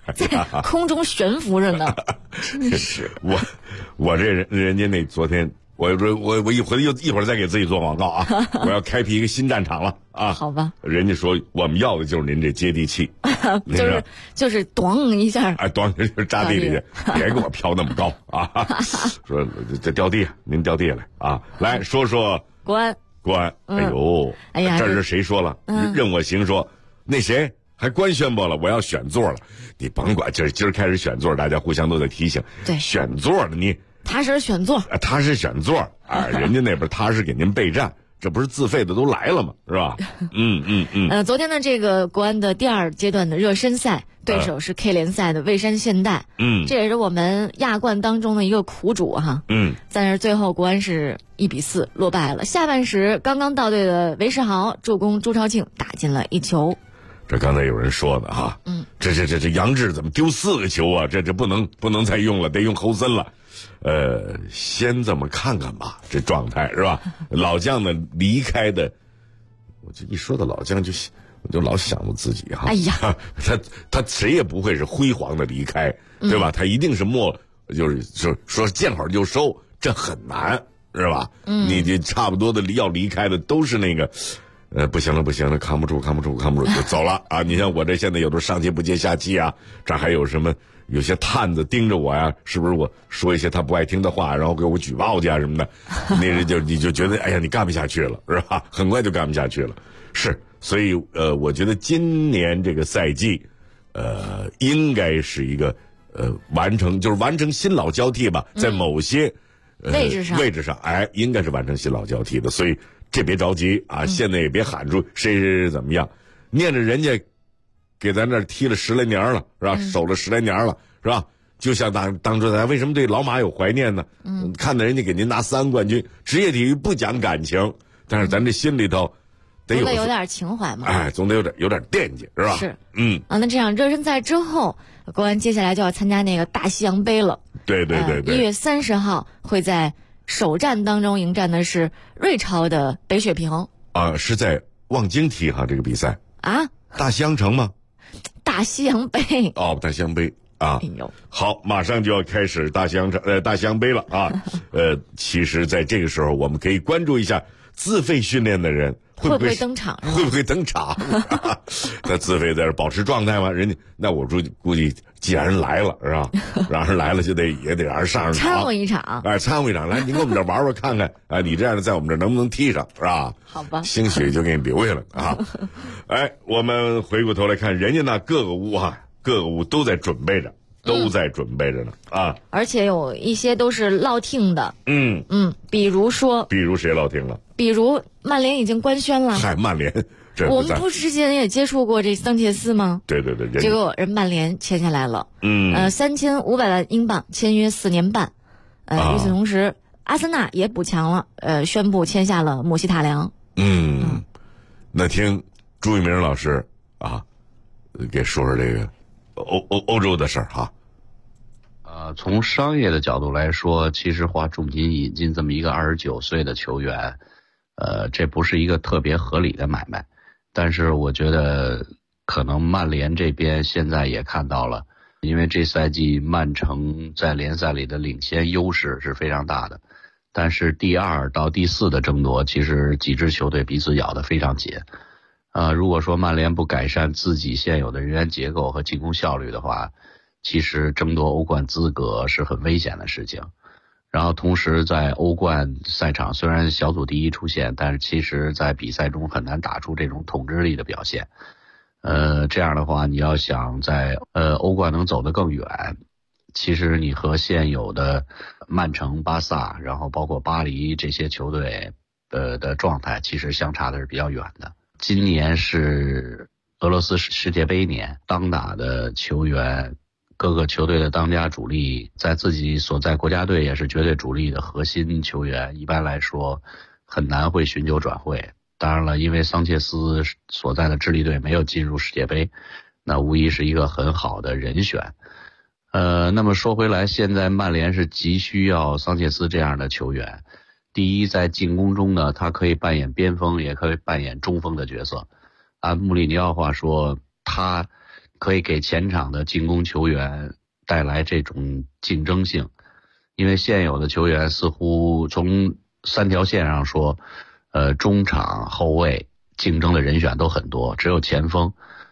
在空中悬浮着呢。真是我这人家那昨天。我一会儿再给自己做广告啊！我要开辟一个新战场了啊！ 好吧，人家说我们要的就是您这接地气， 就是咣一下， 哎，咣就扎地里去，别给我飘那么高啊！说这掉地，您掉地下来啊！来说说国安， 哎呦， 哎呀， 这是谁说了？任我行说，那谁还官宣布了，我要选座了。你甭管，今儿开始选座，大家互相都在提醒， 对， 选座了你。 踏实选座， 踏实选座啊！人家那边踏实给您备战，这不是自费的都来了吗？是吧？ 昨天的这个国安的第2阶段的热身赛，对手是 K 联赛的蔚山现代。这也是我们亚冠当中的一个苦主哈。但是最后国安是1-4落败了。下半时刚刚到队的韦世豪助攻朱超庆打进了1球。 这刚才有人说的哈，这杨志怎么丢4个球啊？这不能再用了，得用侯森了。先这么看看吧，这状态是吧？老将的离开的，我就一说到老将我就老想我自己哈。 哎呀， 他谁也不会是辉煌的离开，对吧？他一定是就是说见好就收，这很难是吧？你这差不多的要离开的都是那个。不行了，扛不住就走了啊！你像我这现在有的上气不接下气啊，这还有什么？有些探子盯着我呀，是不是我说一些他不爱听的话，然后给我举报去啊什么的？你就觉得哎呀，你干不下去了是吧？很快就干不下去了。是，所以我觉得今年这个赛季，应该是一个完成新老交替吧，在某些位置上，哎，应该是完成新老交替的，所以。这别着急啊！现在也别喊出谁怎么样，念着人家给咱这踢了10来年了，是吧？守了10来年了，是吧？就像当初咱为什么对老马有怀念呢？看到人家给您拿3冠军，职业体育不讲感情，但是咱这心里头得有点情怀嘛。 哎，总得有点惦记，是吧？ 是，那这场热身赛之后，国安接下来就要参加那个大西洋杯了。 对 ，1月30号会在。首战当中迎战的是瑞超的北雪平啊，是在望京踢哈这个比赛啊， 大西洋城吗？ 大西洋杯哦，大西洋杯啊， 哎呦， 好，马上就要开始大西洋杯了啊，其实在这个时候我们可以关注一下自费训练的人会不会登场？ 会不会登场？他自费在这保持状态吗？人家那我估计，既然人来了是吧？让人来了也得让人上掺和一场。 哎，掺和一场，来，您跟我们这玩看看，哎，你这样的在我们这能不能踢上是吧？ 好吧， 兴许就给你留下了啊。哎，我们回过头来看，人家那各个屋都在准备着。呢啊， 而且有一些都是落听的，比如谁落听了？ 比如曼联已经官宣了。 嗨，曼联， 我们不是之前也接触过这桑切斯吗？ 对， 结果人曼联签下来了，3500万英镑签约4年半，与此同时，阿森纳也补强了，宣布签下了姆希塔良。 那听朱一鸣老师啊，给说说这个欧洲的事儿哈。 从商业的角度来说，其实花重金引进这么一个29岁的球员，这不是一个特别合理的买卖。但是我觉得可能曼联这边现在也看到了，因为这赛季曼城在联赛里的领先优势是非常大的，但是第2到第4的争夺，其实几支球队彼此咬得非常紧。如果说曼联不改善自己现有的人员结构和进攻效率的话，其实争夺欧冠资格是很危险的事情。然后同时在欧冠赛场，虽然小组第一出现，但是其实在比赛中很难打出这种统治力的表现。这样的话，你要想在欧冠能走得更远，其实你和现有的曼城、巴萨，然后包括巴黎这些球队的状态，其实相差的是比较远的。今年是俄罗斯世界杯年，当打的球员，各个球队的当家主力，在自己所在国家队也是绝对主力的核心球员，一般来说很难会寻求转会。当然了，因为桑切斯所在的智利队没有进入世界杯，那无疑是一个很好的人选。那么说回来，现在曼联是急需要桑切斯这样的球员。第一，在进攻中呢，他可以扮演边锋，也可以扮演中锋的角色。按穆里尼奥话说，他可以给前场的进攻球员带来这种竞争性。因为现有的球员似乎从3条线上说，中场、后卫竞争的人选都很多，只有前锋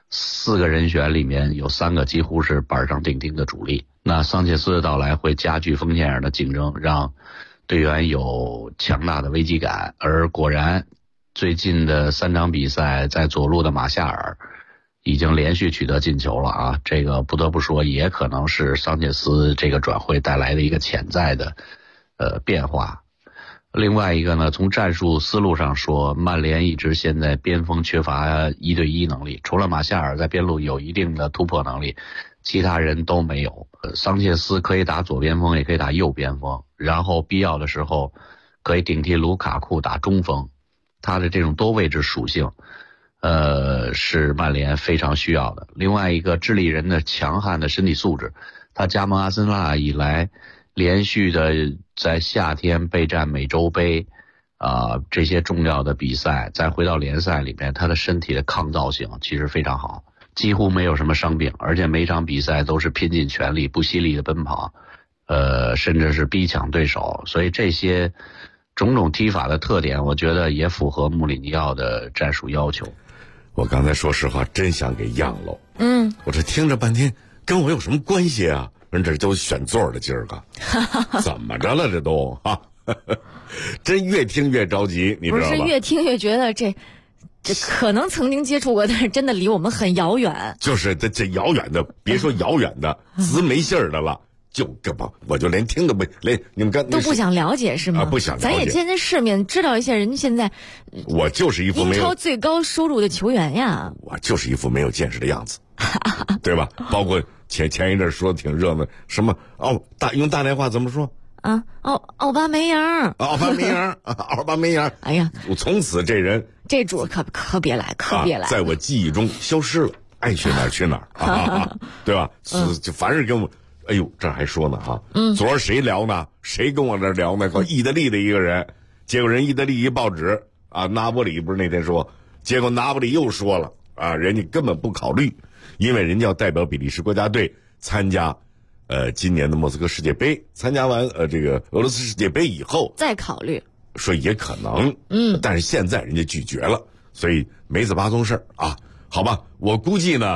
4个人选里面有3个几乎是板上钉钉的主力。那桑切斯的到来会加剧锋线上的竞争，让队员有强大的危机感。而果然最近的3场比赛，在左路的马夏尔已经连续取得进球了啊，这个不得不说也可能是桑切斯这个转会带来的一个潜在的变化。另外一个呢，从战术思路上说，曼联一直现在边锋缺乏1对1能力，除了马夏尔在边路有一定的突破能力，其他人都没有。桑切斯可以打左边锋，也可以打右边锋，然后必要的时候可以顶替卢卡库打中锋，他的这种多位置属性是曼联非常需要的。另外一个，智利人的强悍的身体素质，他加盟阿森纳以来连续的在夏天备战美洲杯这些重要的比赛，再回到联赛里面，他的身体的抗造性其实非常好，几乎没有什么伤病，而且每场比赛都是拼尽全力不惜力的奔跑，甚至是逼抢对手。所以这些种种踢法的特点，我觉得也符合穆里尼奥的战术要求。 我刚才说实话真想给让了，我这听着半天跟我有什么关系啊？人这都选座的今儿个怎么着了这都真越听越着急，你知道吧？ 不是越听越觉得这可能曾经接触过，但是真的离我们很遥远。 就是这遥远的，别说遥远的，直没信儿的了。就根本我就连听都不连，你们都不想了解是吗？ 不想了解。 咱也见见世面，知道一下人家现在。 我就是一副没有英超最高收入的球员呀。 我就是一副没有见识的样子，对吧？包括前一阵说的挺热闹，什么用大连话怎么说？ 奥巴梅扬。 奥巴梅扬。 哎呀， 我从此这人这主可别来， 在我记忆中消失了，爱去哪儿去哪儿对吧？就凡是跟我。哎呦，这还说呢昨儿谁聊呢？谁跟我这聊呢？意大利的一个人，结果人意大利一报纸拿波里不是那天说，结果拿波里又说了人家根本不考虑，因为人家要代表比利时国家队参加今年的莫斯科世界杯，参加完这个俄罗斯世界杯以后再考虑， 说也可能，但是现在人家拒绝了，所以没子八宗事好吧，我估计呢，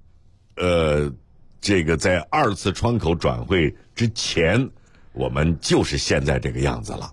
这个在2次窗口转会之前，我们就是现在这个样子了。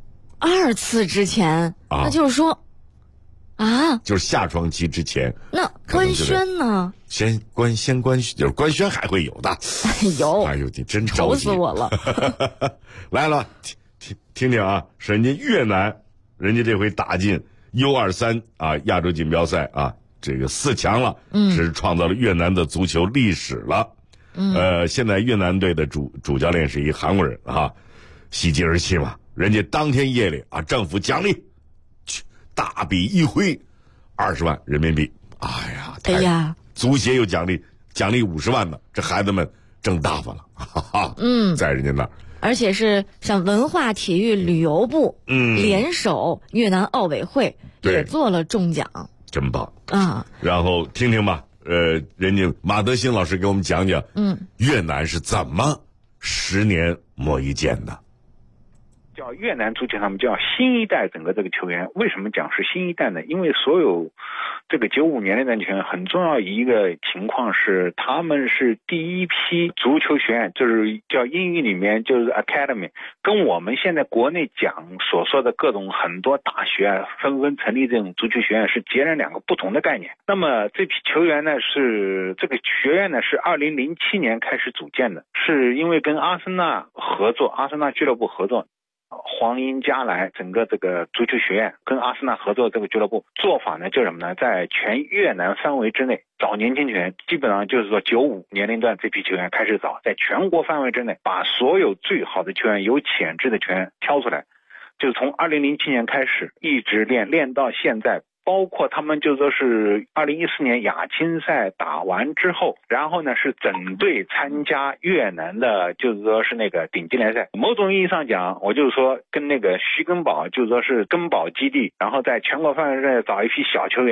2次之前，那就是说， 就是下窗期之前。 那官宣呢？ 先官宣，就是官宣还会有的。哎呦，你真着急， 愁死我了。 来了，听人家越南，人家这回打进 U23亚洲锦标赛这个4强了，是创造了越南的足球历史了。现在越南队的主教练是一韩国人喜极而泣嘛，人家当天夜里政府奖励，大笔一挥，20万人民币。哎呀，足协又奖励50万呢，这孩子们挣大发了，在人家那儿。 而且是像文化体育旅游部联手越南奥委会也做了中奖， 真棒然后听听吧。人家马德兴老师给我们讲讲，越南是怎么10年磨一剑的。 叫越南足球上面叫新一代，整个这个球员为什么讲是新一代呢？因为所有这个95年龄的球员很重要一个情况是，他们是第一批足球学院，就是叫英语里面就是 academy， 跟我们现在国内讲所说的各种很多大学纷纷成立这种足球学院是截然2个不同的概念。那么这批球员呢，是这个学院呢是2007年开始组建的，是因为跟阿森纳俱乐部合作。黄英加来整个这个足球学院跟阿森纳合作，这个俱乐部做法呢就是什么呢？在全越南范围之内找年轻球员，基本上就是说95年龄段这批球员开始找，在全国范围之内把所有最好的球员、有潜质的球员挑出来，就是从2007年开始一直练到现在。包括他们就说是2014年亚青赛打完之后，然后呢是整队参加越南的，就是说是那个顶级联赛。某种意义上讲，我就是说跟那个徐根宝，就是说是根宝基地，然后在全国范围内找一批小球员，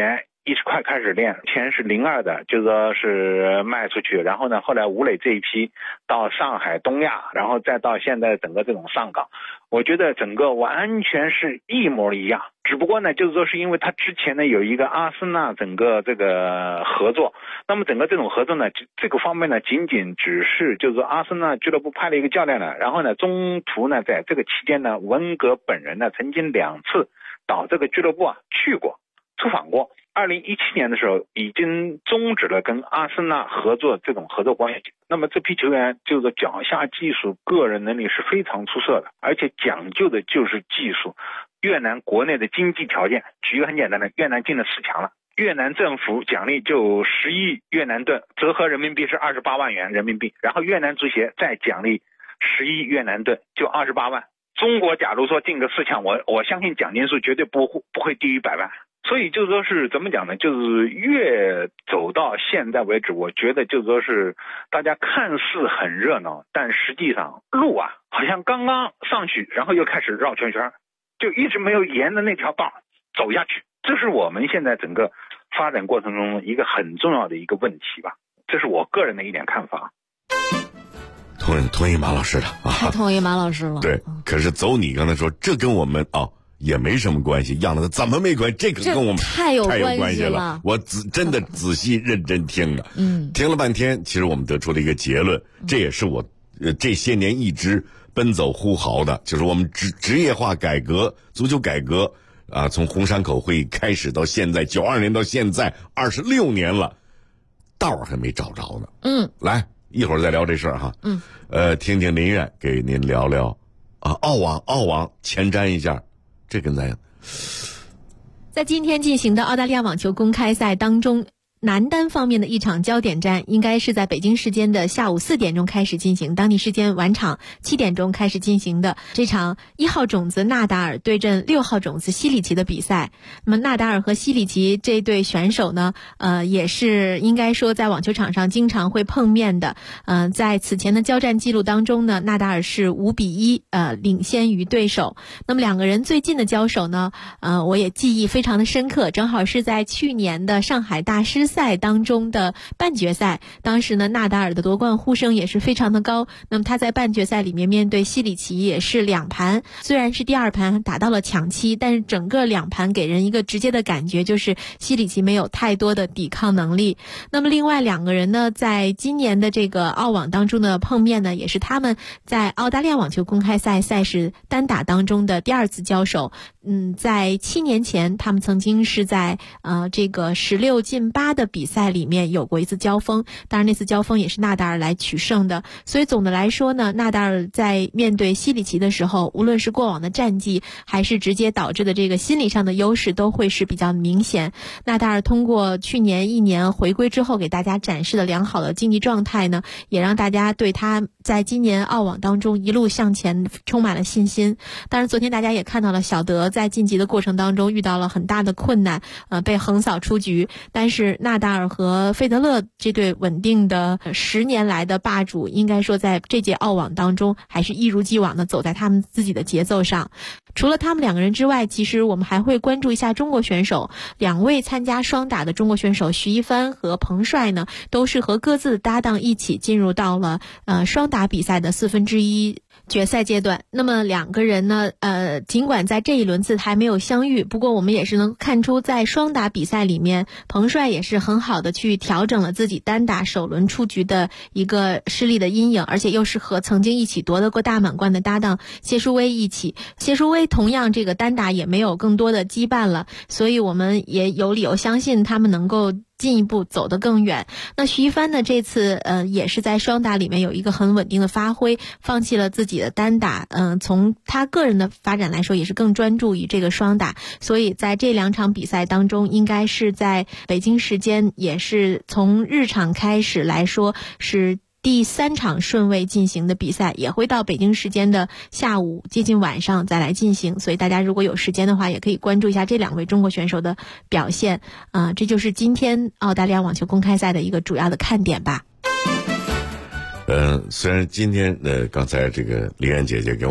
1块开始练，前是02的，就说是卖出去，然后呢，后来吴磊这一批到上海东亚，然后再到现在整个这种上港，我觉得整个完全是一模一样。只不过呢，就是说是因为他之前呢有一个阿森纳整个这个合作，那么整个这种合作呢，这个方面呢，仅仅只是就是说阿森纳俱乐部派了一个教练了，然后呢，中途呢，在这个期间呢，文格本人呢曾经2次到这个俱乐部去过，出访过。2017年的时候已经终止了跟阿森纳合作这种合作关系。那么这批球员就是脚下技术、个人能力是非常出色的，而且讲究的就是技术。越南国内的经济条件，举一个很简单的，越南进了4强了，越南政府奖励就10亿越南盾，折合人民币是28万元人民币，然后越南足协再奖励10亿越南盾，就28万。中国假如说进个4强，我相信奖金数绝对不会低于100万。所以就是说是怎么讲呢，就是越走到现在为止，我觉得就是说是大家看似很热闹，但实际上路好像刚刚上去，然后又开始绕圈圈，就一直没有沿着那条道走下去。这是我们现在整个发展过程中一个很重要的一个问题吧，这是我个人的一点看法。 同意马老师的太同意马老师了。 对，可是走你刚才说这跟我们也没什么关系，样的怎么没关系？这个跟我们太有关系了。我真的仔细认真听了，听了半天，其实我们得出了一个结论，这也是我这些年一直奔走呼号的，就是我们职业化改革、足球改革从红山口会议开始到现在92年到现在26年了，道还没找着呢。来一会儿再聊这事儿哈。听听林苑给您聊聊澳网前瞻一下。这跟咱在今天进行的澳大利亚网球公开赛当中，男单方面的一场焦点战应该是在北京时间的下午4点钟开始进行，当地时间晚场7点钟开始进行的这场1号种子纳达尔对阵6号种子西里奇的比赛。那么纳达尔和西里奇这对选手呢，也是应该说在网球场上经常会碰面的。在此前的交战记录当中呢，纳达尔是5-1领先于对手。那么两个人最近的交手呢，我也记忆非常的深刻，正好是在去年的上海大师赛当中的半决赛，当时呢纳达尔的夺冠呼声也是非常的高。那么他在半决赛里面面对西里奇也是2盘，虽然是第2盘打到了抢七，但是整个2盘给人一个直接的感觉就是西里奇没有太多的抵抗能力。那么另外两个人呢，在今年的这个澳网当中的碰面呢，也是他们在澳大利亚网球公开赛赛事单打当中的第2次交手。在7年前他们曾经是在这个16-8的比赛里面有过一次交锋，当然那次交锋也是纳达尔来取胜的。所以总的来说呢，纳达尔在面对西里奇的时候，无论是过往的战绩还是直接导致的这个心理上的优势都会是比较明显。纳达尔通过去年1年回归之后给大家展示的良好的竞技状态呢，也让大家对他在今年澳网当中一路向前充满了信心。当然昨天大家也看到了小德在晋级的过程当中遇到了很大的困难，被横扫出局，但是纳达尔和费德勒这对稳定的10年来的霸主，应该说在这届澳网当中还是一如既往的走在他们自己的节奏上。除了他们两个人之外，其实我们还会关注一下中国选手，2位参加双打的中国选手徐一帆和彭帅呢，都是和各自的搭档一起进入到了双打比赛的1/4决赛阶段。那么两个人呢，尽管在这一轮次还没有相遇，不过我们也是能看出在双打比赛里面，彭帅也是很好的去调整了自己单打首轮出局的一个失利的阴影，而且又是和曾经一起夺得过大满贯的搭档谢淑薇一起。谢淑薇同样这个单打也没有更多的羁绊了，所以我们也有理由相信他们能够进一步走得更远。那徐一帆呢，这次也是在双打里面有一个很稳定的发挥，放弃了自己的单打，从他个人的发展来说也是更专注于这个双打，所以在这2场比赛当中，应该是在北京时间也是从日场开始来说是第3场顺位进行的比赛，也会到北京时间的下午接近晚上再来进行，所以大家如果有时间的话也可以关注一下这2位中国选手的表现。这就是今天澳大利亚网球公开赛的一个主要的看点吧。 虽然今天刚才这个李媛姐姐给我们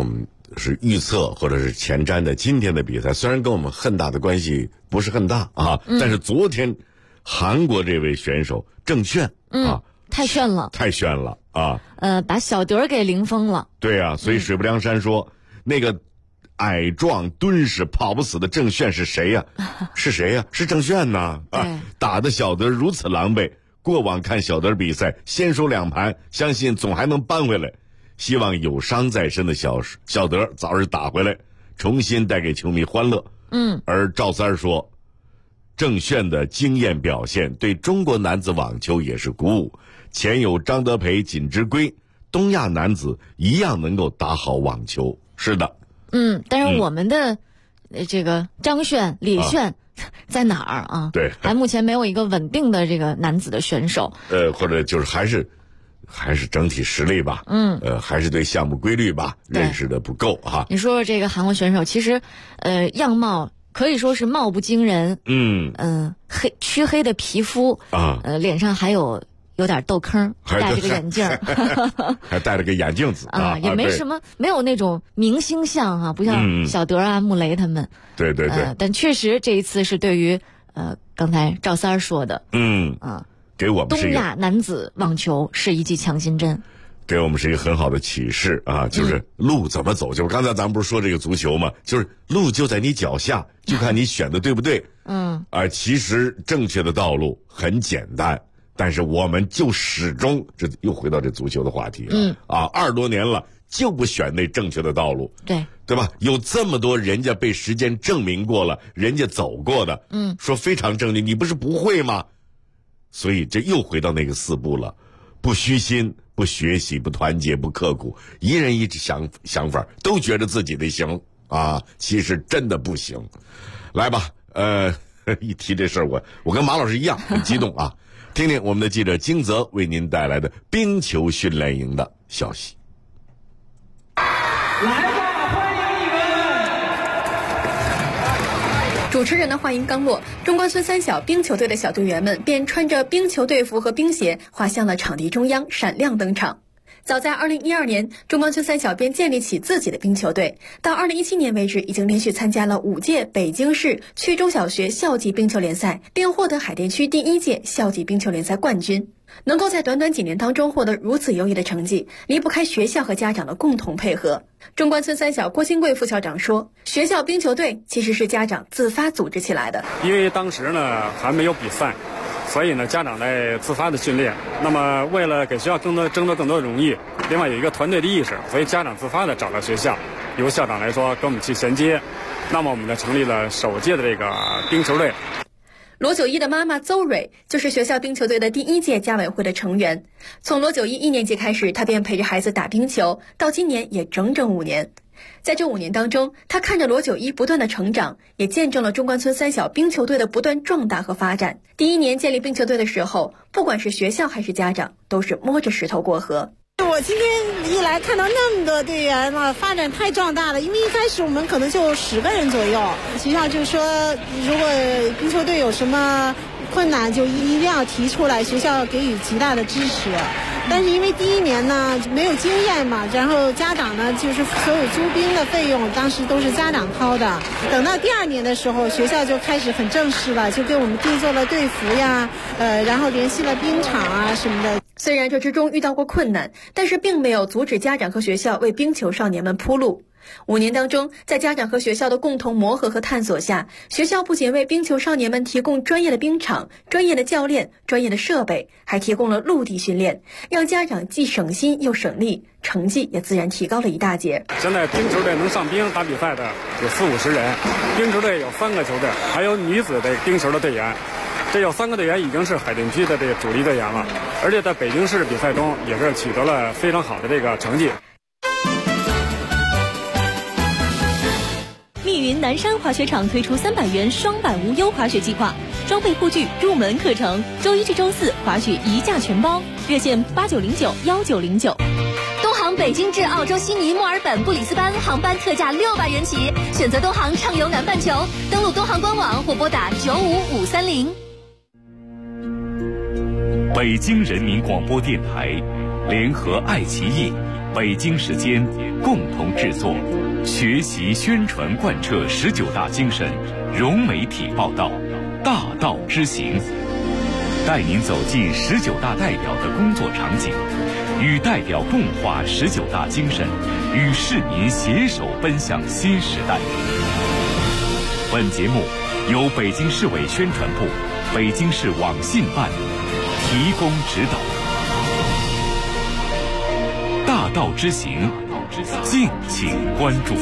是预测或者是前瞻的今天的比赛，虽然跟我们很大的关系不是很大啊，但是昨天韩国这位选手郑炫太炫了啊！ 把小德给零封了。 对啊，所以水泊梁山说，那个矮壮敦实跑不死的郑炫是谁呀？是谁呀？是郑炫呐！打得小德如此狼狈。过往看小德比赛，先输2盘，相信总还能扳回来。希望有伤在身的小德早日打回来，重新带给球迷欢乐。而赵三说，郑炫的惊艳表现对中国男子网球也是鼓舞。前有张德培、锦织圭，东亚男子一样能够打好网球。是的， 但是我们的这个张炫、李炫在哪儿啊？ 对， 还目前没有一个稳定的这个男子的选手。 或者就是还是整体实力吧。还是对项目规律吧认识的不够啊。 你说这个韩国选手，其实样貌可以说是貌不惊人。黢黑的皮肤啊，脸上还有点痘坑，戴着个眼镜还戴了个眼镜子啊，也没什么，没有那种明星相啊，不像小德啊、穆雷他们。 对， 但确实这一次是对于刚才赵三说的， 给我们东亚男子网球是一剂强心针， 给我们是一个很好的启示啊！就是路怎么走，就是刚才咱们不是说这个足球嘛，就是路就在你脚下，就看你选的对不对。其实正确的道路很简单。但是我们就始终，这又回到这足球的话题了。20多年了，就不选那正确的道路，对吧？有这么多人家被时间证明过了，人家走过的，说非常正确，你不是不会吗？所以这又回到那个4步了：不虚心，不学习，不团结，不刻苦，一人一想法，都觉得自己的行啊，其实真的不行。来吧，一提这事儿，我跟马老师一样很激动啊。听听我们的记者金泽为您带来的冰球训练营的消息。 来吧，欢迎你们！主持人的话音刚落，中关村三小冰球队的小队员们便穿着冰球队服和冰鞋滑向了场地中央，闪亮登场。早在2012年，中关村三小便建立起自己的冰球队，到2017年为止，已经连续参加了5届北京市区中小学校级冰球联赛，并获得海淀区第1届校级冰球联赛冠军。能够在短短几年当中获得如此优异的成绩，离不开学校和家长的共同配合。中关村三小郭新贵副校长说，学校冰球队其实是家长自发组织起来的。 因为当时呢还没有比赛，所以呢家长在自发的训练。那么为了给学校争夺更多的荣誉，另外有一个团队的意识，所以家长自发的找到学校，由校长来说跟我们去衔接。那么我们呢成立了首届的这个冰球队。 罗九一的妈妈邹蕊就是学校冰球队的第1届家委会的成员。从罗九一1年级开始，她便陪着孩子打冰球，到今年也整整5年。在这5年当中，她看着罗九一不断的成长，也见证了中关村三小冰球队的不断壮大和发展。第1年建立冰球队的时候，不管是学校还是家长，都是摸着石头过河。 我今天一来看到那么多队员了，发展太壮大了。因为一开始我们可能就10个人左右，学校就说如果冰球队有什么困难就一定要提出来，学校给予极大的支持。但是因为第1年呢没有经验嘛，然后家长呢就是所有租兵的费用当时都是家长掏的。等到第2年的时候，学校就开始很正式了，就给我们定做了队服呀，然后联系了冰场啊什么的。 虽然这之中遇到过困难，但是并没有阻止家长和学校为冰球少年们铺路。5年当中，在家长和学校的共同磨合和探索下，学校不仅为冰球少年们提供专业的冰场、专业的教练、专业的设备，还提供了陆地训练，让家长既省心又省力，成绩也自然提高了一大截。 现在冰球队能上冰打比赛的有40-50人，冰球队有3个球队，还有女子的冰球的队员。这有3个队员已经是海淀区的这个主力队员了，而且在北京市比赛中也是取得了非常好的这个成绩。 密云南山滑雪场推出300元双板无忧滑雪计划，装备护具入门课程，周1至周4滑雪1价全包，热线89091909。东航北京至澳洲悉尼、墨尔本、布里斯班航班特价600元起，选择东航畅游南半球，登录东航官网或拨打95530。 北京人民广播电台联合爱奇艺北京时间共同制作，学习宣传贯彻19大精神，融媒体报道，大道之行，带您走进19大代表的工作场景，与代表共话19大精神，与市民携手奔向新时代。本节目由北京市委宣传部、北京市网信办提供指导。大道之行，敬请关注。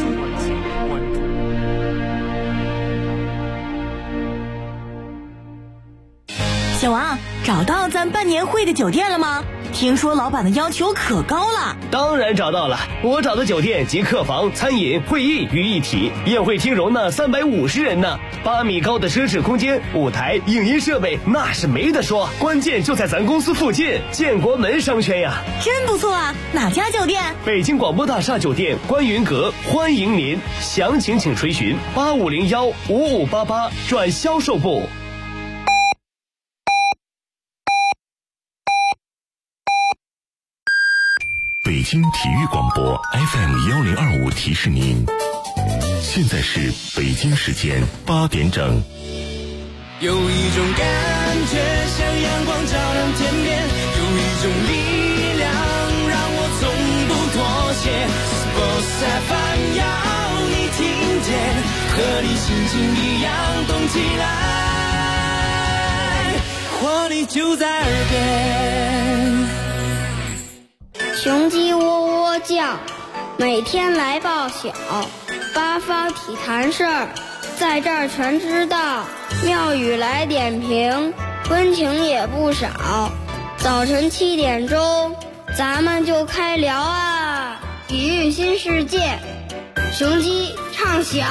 小王，找到咱办年会的酒店了吗？听说老板的要求可高了。 当然找到了，我找的酒店集客房、餐饮、会议于一体，宴会厅容纳350人呢，8米高的奢侈空间，舞台、影音设备那是没得说，关键就在咱公司附近，建国门商圈呀。 真不错啊，哪家酒店？ 北京广播大厦酒店观云阁，欢迎您，详情请垂询8501-5588转销售部。 北京体育广播 FM1025提示您，现在是北京时间8点整。 有一种感觉像阳光照亮天边，有一种力量让我从不妥协。Sports FM 要你听见，和你心情一样动起来，活力就在耳边。 雄鸡喔喔叫，每天来报晓，八方体坛事儿，在这儿全知道。妙语来点评，温情也不少。早晨7点钟，咱们就开聊啊！体育新世界，雄鸡唱晓。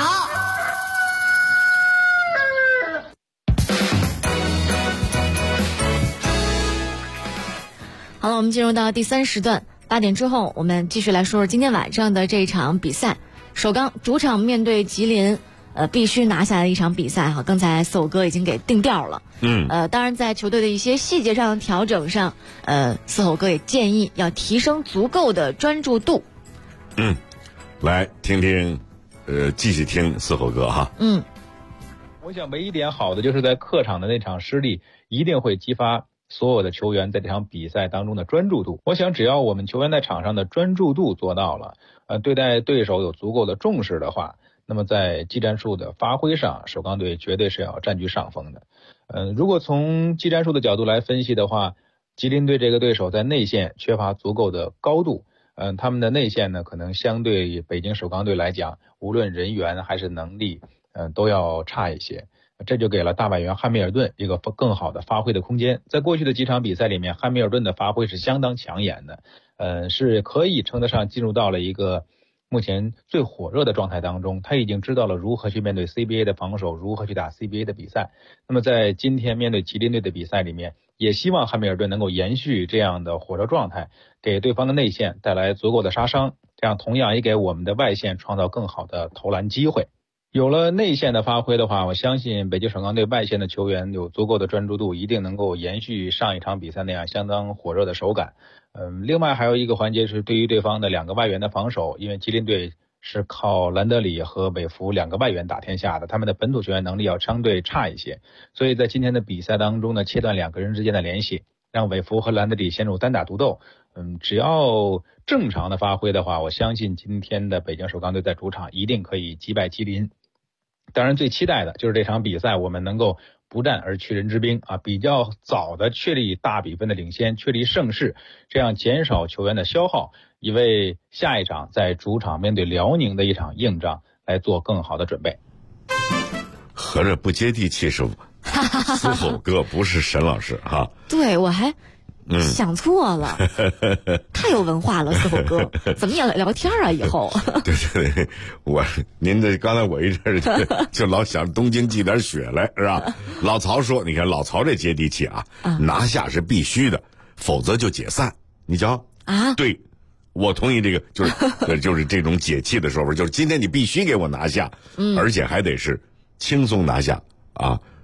好了，我们进入到第3时段。8点之后，我们继续来说说今天晚上的这场比赛。首钢主场面对吉林，必须拿下的一场比赛哈。刚才四狗哥已经给定调了。当然在球队的一些细节上的调整上，四狗哥也建议要提升足够的专注度。 来听听，继续听四狗哥哈。 我想唯一点好的就是在客场的那场失利，一定会激发所有的球员在这场比赛当中的专注度。我想只要我们球员在场上的专注度做到了，对待对手有足够的重视的话，那么在技战术的发挥上，首钢队绝对是要占据上风的。如果从技战术的角度来分析的话，吉林队这个对手在内线缺乏足够的高度，他们的内线呢可能相对北京首钢队来讲，无论人员还是能力，都要差一些。这就给了大外援汉密尔顿一个更好的发挥的空间。在过去的几场比赛里面，汉密尔顿的发挥是相当抢眼的，是可以称得上进入到了一个目前最火热的状态当中。他已经知道了如何去面对 CBA 的防守，如何去打 CBA 的比赛。那么在今天面对吉林队的比赛里面，也希望汉密尔顿能够延续这样的火热状态，给对方的内线带来足够的杀伤，这样同样也给我们的外线创造更好的投篮机会。有了内线的发挥的话，我相信北京首钢队外线的球员有足够的专注度，一定能够延续上一场比赛那样相当火热的手感。另外还有一个环节是对于对方的2个外援的防守，因为吉林队是靠兰德里和韦弗2个外援打天下的，他们的本土球员能力要相对差一些，所以在今天的比赛当中呢，切断2个人之间的联系，让韦弗和兰德里陷入单打独斗。只要正常的发挥的话，我相信今天的北京首钢队在主场一定可以击败吉林。当然最期待的就是这场比赛我们能够不战而屈人之兵啊，比较早的确立大比分的领先，确立胜势，这样减少球员的消耗，以为下一场在主场面对辽宁的一场硬仗来做更好的准备。 合着不接地气是四狗哥，不是沈老师哈。 对，我还想错了，太有文化了，四狗哥，怎么也聊天啊？以后对，您这刚才我一阵就老想东京寄点血来，是吧？老曹说，你看老曹这接地气啊，拿下是必须的，否则就解散。你瞧啊， 对，我同意这个，就是这种解气的说法，就是今天你必须给我拿下，而且还得是轻松拿下啊。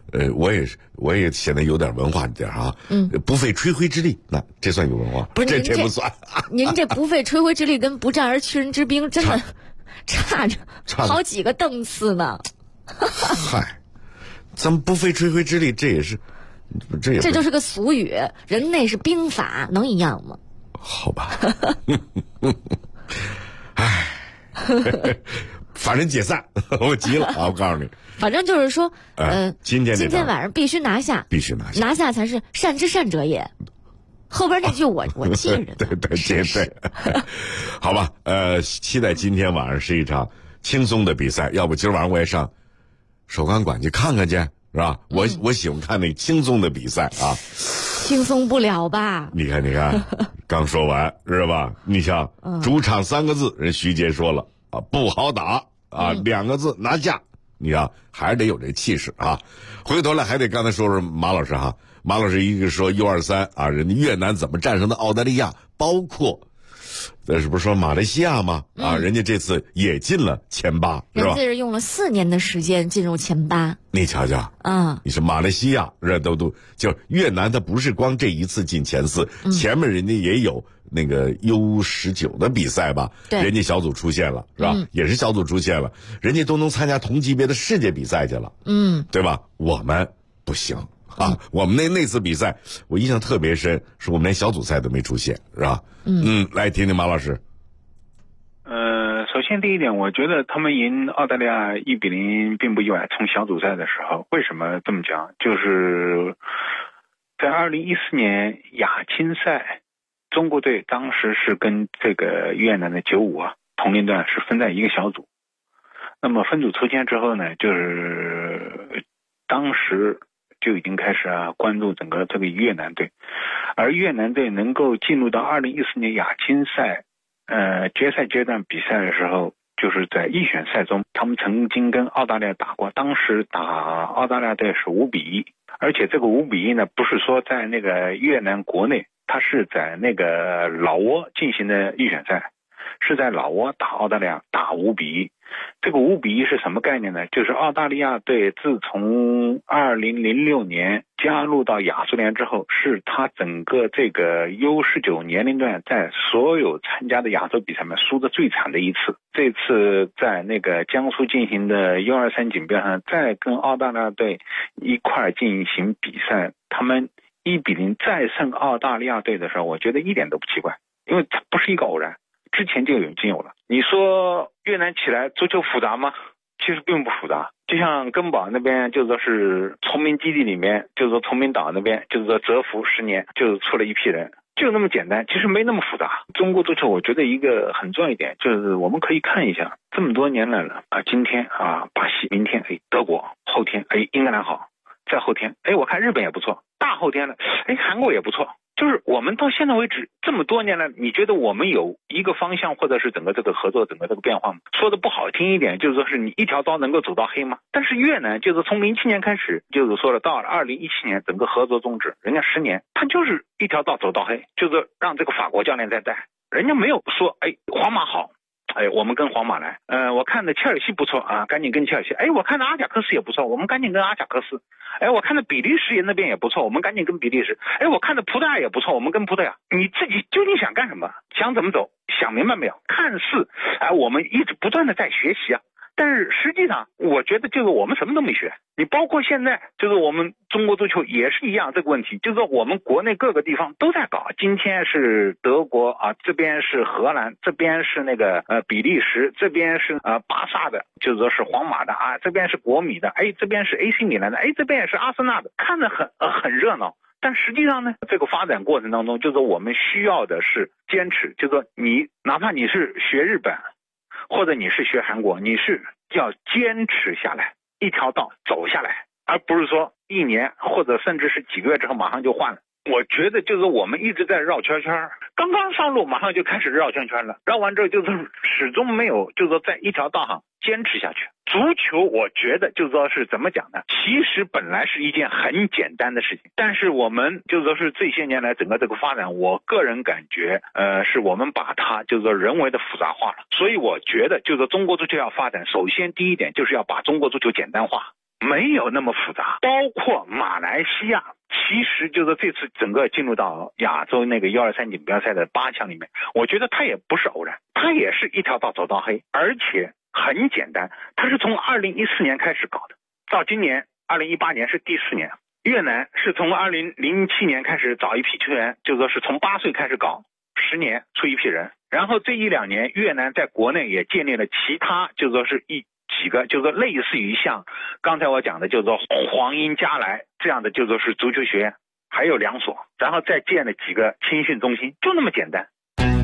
我也显得有点文化点啊。不费吹灰之力，那这算有文化？ 不是， 这不算。 您这不费吹灰之力跟不战而屈人之兵真的差着好几个档次呢。 嗨，咱们不费吹灰之力，这就是个俗语，人那是兵法，能一样吗？ 好吧。唉。反正解散，我急了啊！我告诉你， 反正就是说， 今天晚上必须拿下，拿下才是善之善者也。后边那句我记着呢。 对，好吧，期待今天晚上是一场轻松的比赛，要不今儿晚上我也上首钢馆去看看去，是吧？我喜欢看那轻松的比赛啊。 轻松不了吧？ 你看，刚说完是吧？你像主场3个字，人徐杰说了。不好打啊，2个字拿下。你看还是得有这气势啊。回头来还得刚才说马老师哈，马老师一个说 U23啊，人家越南怎么战胜的澳大利亚，包括是不是说马来西亚吗？人家这次也进了前8，是吧？ 人家是用了4年的时间进入前8。 你瞧瞧你说马来西亚这都就越南，它不是光这一次进前4，前面人家也有那个 U19 的比赛吧，人家小组出现了，是吧？也是小组出现了，人家都能参加同级别的世界比赛去了，对吧？我们不行啊，我们那次比赛我印象特别深，是我们连小组赛都没出现，是吧？来听听马老师。 首先第一点，我觉得他们赢澳大利亚1-0并不意外。从小组赛的时候，为什么这么讲？就是在2014年亚青赛，中国队当时是跟这个越南的95同龄段是分在一个小组。那么分组抽签之后呢，就是当时就已经开始关注整个这个越南队，而越南队能够进入到2014年亚青赛决赛阶段比赛的时候，就是在预选赛中，他们曾经跟澳大利亚打过，当时打澳大利亚队是5-1，而且这个5-1呢，不是说在那个越南国内，它是在那个老挝进行的预选赛，是在老挝打澳大利亚打5-1。这个5-1是什么概念呢？就是澳大利亚队自从2006年加入到亚足联之后，是他整个这个 U19 年龄段在所有参加的亚洲比赛里面输的最惨的一次。这次在那个江苏进行的 U23锦标上，再跟澳大利亚队一块进行比赛，他们1-0再胜澳大利亚队的时候，我觉得一点都不奇怪，因为它不是一个偶然，之前就已经有了。你说越南起来足球复杂吗？其实并不复杂，就像根宝那边就是说是崇明基地里面，就是说崇明岛那边就是说蛰伏10年，就是出了一批人，就那么简单，其实没那么复杂。中国足球我觉得一个很重要一点就是我们可以看一下这么多年来了今天巴西，明天德国，后天英格兰好，再后天我看日本也不错，大后天了韩国也不错。就是我们到现在为止这么多年来，你觉得我们有一个方向或者是整个这个合作整个这个变化吗？说的不好听一点，就是说是你一条道能够走到黑吗？但是越南就是从07年开始，就是说了到了2017年整个合作终止，人家10年他就是一条道走到黑，就是让这个法国教练在带，人家没有说皇马好我们跟皇马来，我看的切尔西不错赶紧跟切尔西，我看的阿贾克斯也不错，我们赶紧跟阿贾克斯，我看的比利时那边也不错，我们赶紧跟比利时，我看的葡萄牙也不错，我们跟葡萄牙。你自己究竟想干什么？想怎么走？想明白没有？看似我们一直不断的在学习但是实际上我觉得就是我们什么都没学。你包括现在就是我们中国足球也是一样这个问题，就是说我们国内各个地方都在搞，今天是德国这边是荷兰，这边是那个比利时，这边是巴萨的，就是说是皇马的这边是国米的这边是 AC 米兰的这边也是阿森纳的，看着很热闹。但实际上呢，这个发展过程当中，就是我们需要的是坚持，就是说你哪怕你是学日本或者你是学韩国，你是要坚持下来，一条道走下来，而不是说1年或者甚至是几个月之后马上就换了。我觉得就是我们一直在绕圈圈，刚刚上路马上就开始绕圈圈了，绕完之后就是始终没有就是说在一条道上坚持下去。足球我觉得就是说是怎么讲呢，其实本来是一件很简单的事情，但是我们就是说是这些年来整个这个发展，我个人感觉是我们把它就是说人为的复杂化了。所以我觉得就是说中国足球要发展，首先第一点就是要把中国足球简单化， 没有那么复杂，包括马来西亚，其实就是这次整个进入到亚洲那个123锦标赛的8强里面，我觉得它也不是偶然，它也是一条道走到黑，而且很简单，它是从2014年开始搞的，到今年2018年是第4年。越南是从2007年开始找一批球员，就说是从8岁开始搞，10年出一批人，然后这1-2年越南在国内也建立了其他，就说是几个，就说类似于像刚才我讲的，就是说黄英加莱这样的，就说是足球学院，还有2所，然后再建了几个青训中心，就那么简单。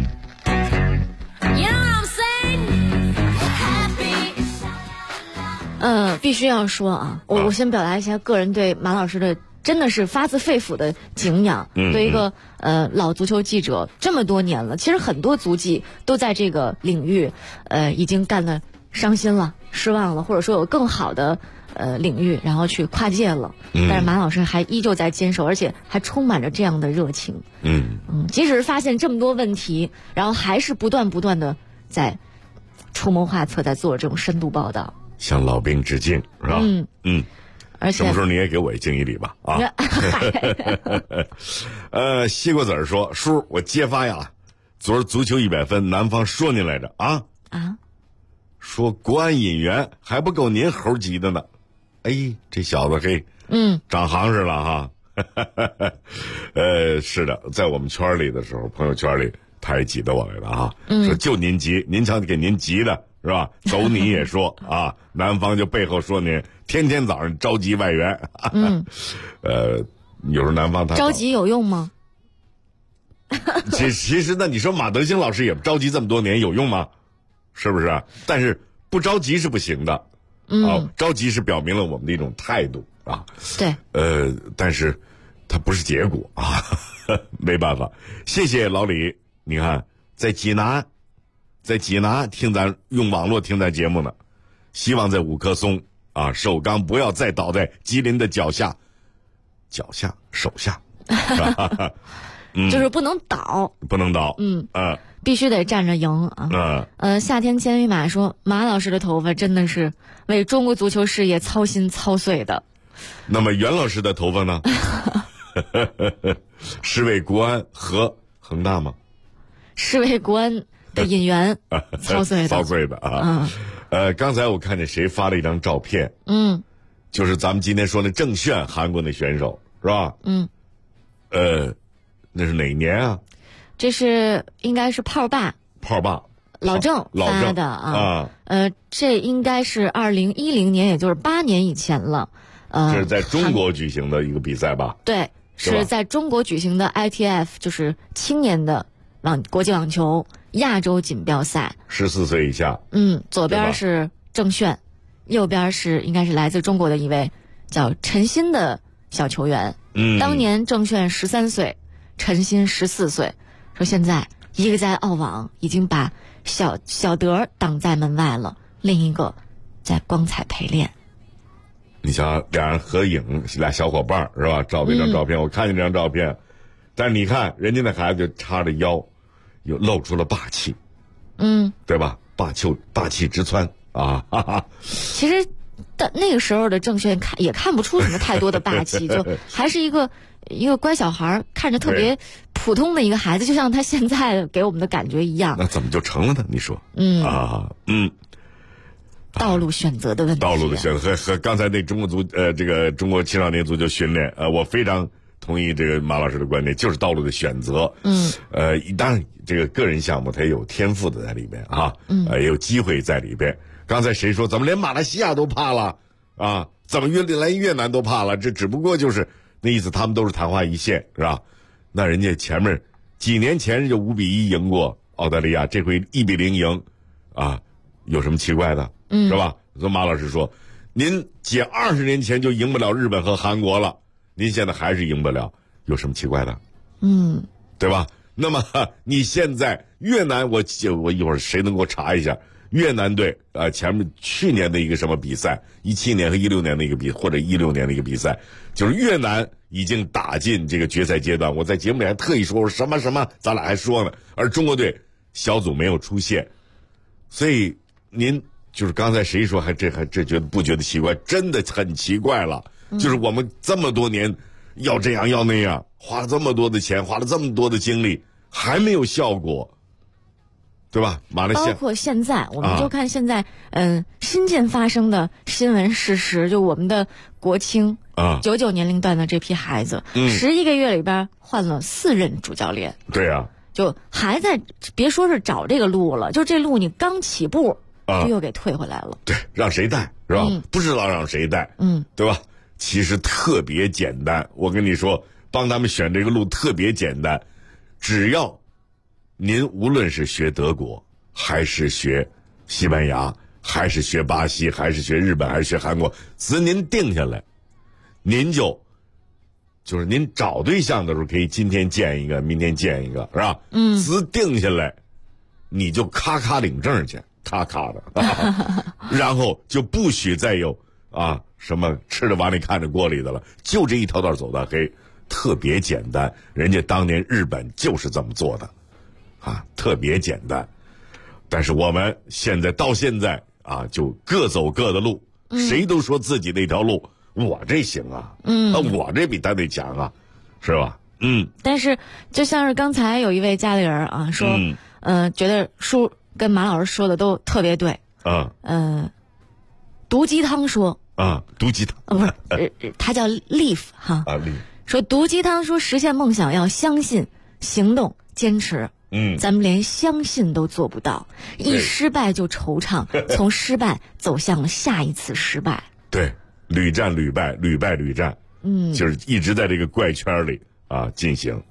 必须要说啊，我先表达一下个人对马老师的真的是发自肺腑的敬仰。对一个老足球记者这么多年了，其实很多足迹都在这个领域已经干得伤心了、失望了，或者说有更好的领域，然后去跨界了。但是马老师还依旧在坚守，而且还充满着这样的热情。即使是发现这么多问题，然后还是不断的在出谋划策，在做这种深度报道。 向老兵致敬，是吧？而且什么时候你也给我敬一礼吧？啊！西瓜子儿说：“叔，我揭发呀，昨儿足球100分，南方说您来着啊？说国安引援还不够您猴急的呢。哎，这小子嘿，长行实了哈。是的，在我们圈里的时候，朋友圈里他也挤得我来了啊，说就您急，您瞧给您急的。”是吧？走你也说啊，南方就背后说您天天早上召集外援。有时候南方他着急有用吗？ 其实那你说马德兴老师也着急这么多年有用吗？是不是？但是不着急是不行的。着急是表明了我们的一种态度啊。 对。 但是它不是结果啊，没办法。谢谢老李，你看在济南听咱用网络听咱节目呢，希望在五棵松啊首钢不要再倒在吉林的手下， 就是不能倒， 必须得站着赢啊。夏天千里马说，马老师的头发真的是为中国足球事业操心操碎的。 那么袁老师的头发呢？是为国安和恒大吗？ 是为国安的引援操碎的啊。刚才我看见谁发了一张照片，就是咱们今天说的郑铉，韩国那选手是吧？那是哪年啊？ 这是应该是炮霸老郑发的啊。这应该是2010年，也就是8年以前了。 这是在中国举行的一个比赛吧？ 对，是在中国举行的 ITF， 就是青年的国际网球亚洲锦标赛 ，14岁以下。 左边是郑铉，右边是应该是来自中国的一位叫陈鑫的小球员。当年郑铉13岁，陈鑫14岁。说现在一个在澳网已经把小德挡在门外了，另一个在光彩陪练。 你想俩人合影，俩小伙伴是吧？照那张照片，我看见这张照片，但是你看人家那孩子就叉着腰，又露出了霸气，对吧？霸气直窜啊！哈哈。 其实，那个时候的郑铉也看不出什么太多的霸气，就还是一个乖小孩，看着特别普通的一个孩子，就像他现在给我们的感觉一样。 那怎么就成了呢？你说？ 道路选择的问题。 道路的选择和刚才那中国青少年足球训练，我非常同意这个马老师的观点，就是道路的选择。当然这个个人项目它也有天赋的在里边啊，也有机会在里边。刚才谁说怎么连马来西亚都怕了啊？怎么连越南都怕了？这只不过就是那意思，他们都是昙花一现，是吧？那人家前面几年前就5-1赢过澳大利亚，这回1-0赢啊，有什么奇怪的？是吧？所以马老师说，您姐20年前就赢不了日本和韩国了，您现在还是赢不了，有什么奇怪的？对吧？那么你现在越南，我一会儿谁能给我查一下越南队前面去年的一个什么比赛，17年和16年的一个或者16年的一个比赛，就是越南已经打进这个决赛阶段。我在节目里还特意说什么，咱俩还说呢。而中国队小组没有出现，所以您就是刚才谁说这觉得不觉得奇怪？真的很奇怪了。就是我们这么多年要这样要那样，花了这么多的钱，花了这么多的精力，还没有效果，对吧？马来西亚包括现在，我们就看现在，新近发生的新闻事实，就我们的国青99年龄段的这批孩子，11个月里边换了4任主教练。 对啊， 就还在别说是找这个路了，就这路你刚起步，就又给退回来了。 对，让谁带是吧？不知道让谁带，对吧？其实特别简单，我跟你说，帮他们选这个路特别简单，只要您无论是学德国，还是学西班牙，还是学巴西，还是学日本，还是学韩国，只要您定下来，您就是您找对象的时候，可以今天见一个，明天见一个，是吧？只定下来，你就咔咔领证去，咔咔的，然后就不许再有什么吃着碗里看着锅里的了，就这一条道走到黑，特别简单。人家当年日本就是这么做的，特别简单。但是我们现在就各走各的路，谁都说自己那条路我这行啊，我这比他那强啊，是吧？ 但是就像是刚才有一位家里人说，觉得叔跟马老师说的都特别对。毒鸡汤说。 毒鸡汤不是，他叫 Leaf 哈。说毒鸡汤说实现梦想要相信、行动、坚持。咱们连相信都做不到，一失败就惆怅，从失败走向了下一次失败。 对，屡战屡败，屡败屡战。就是一直在这个怪圈里进行。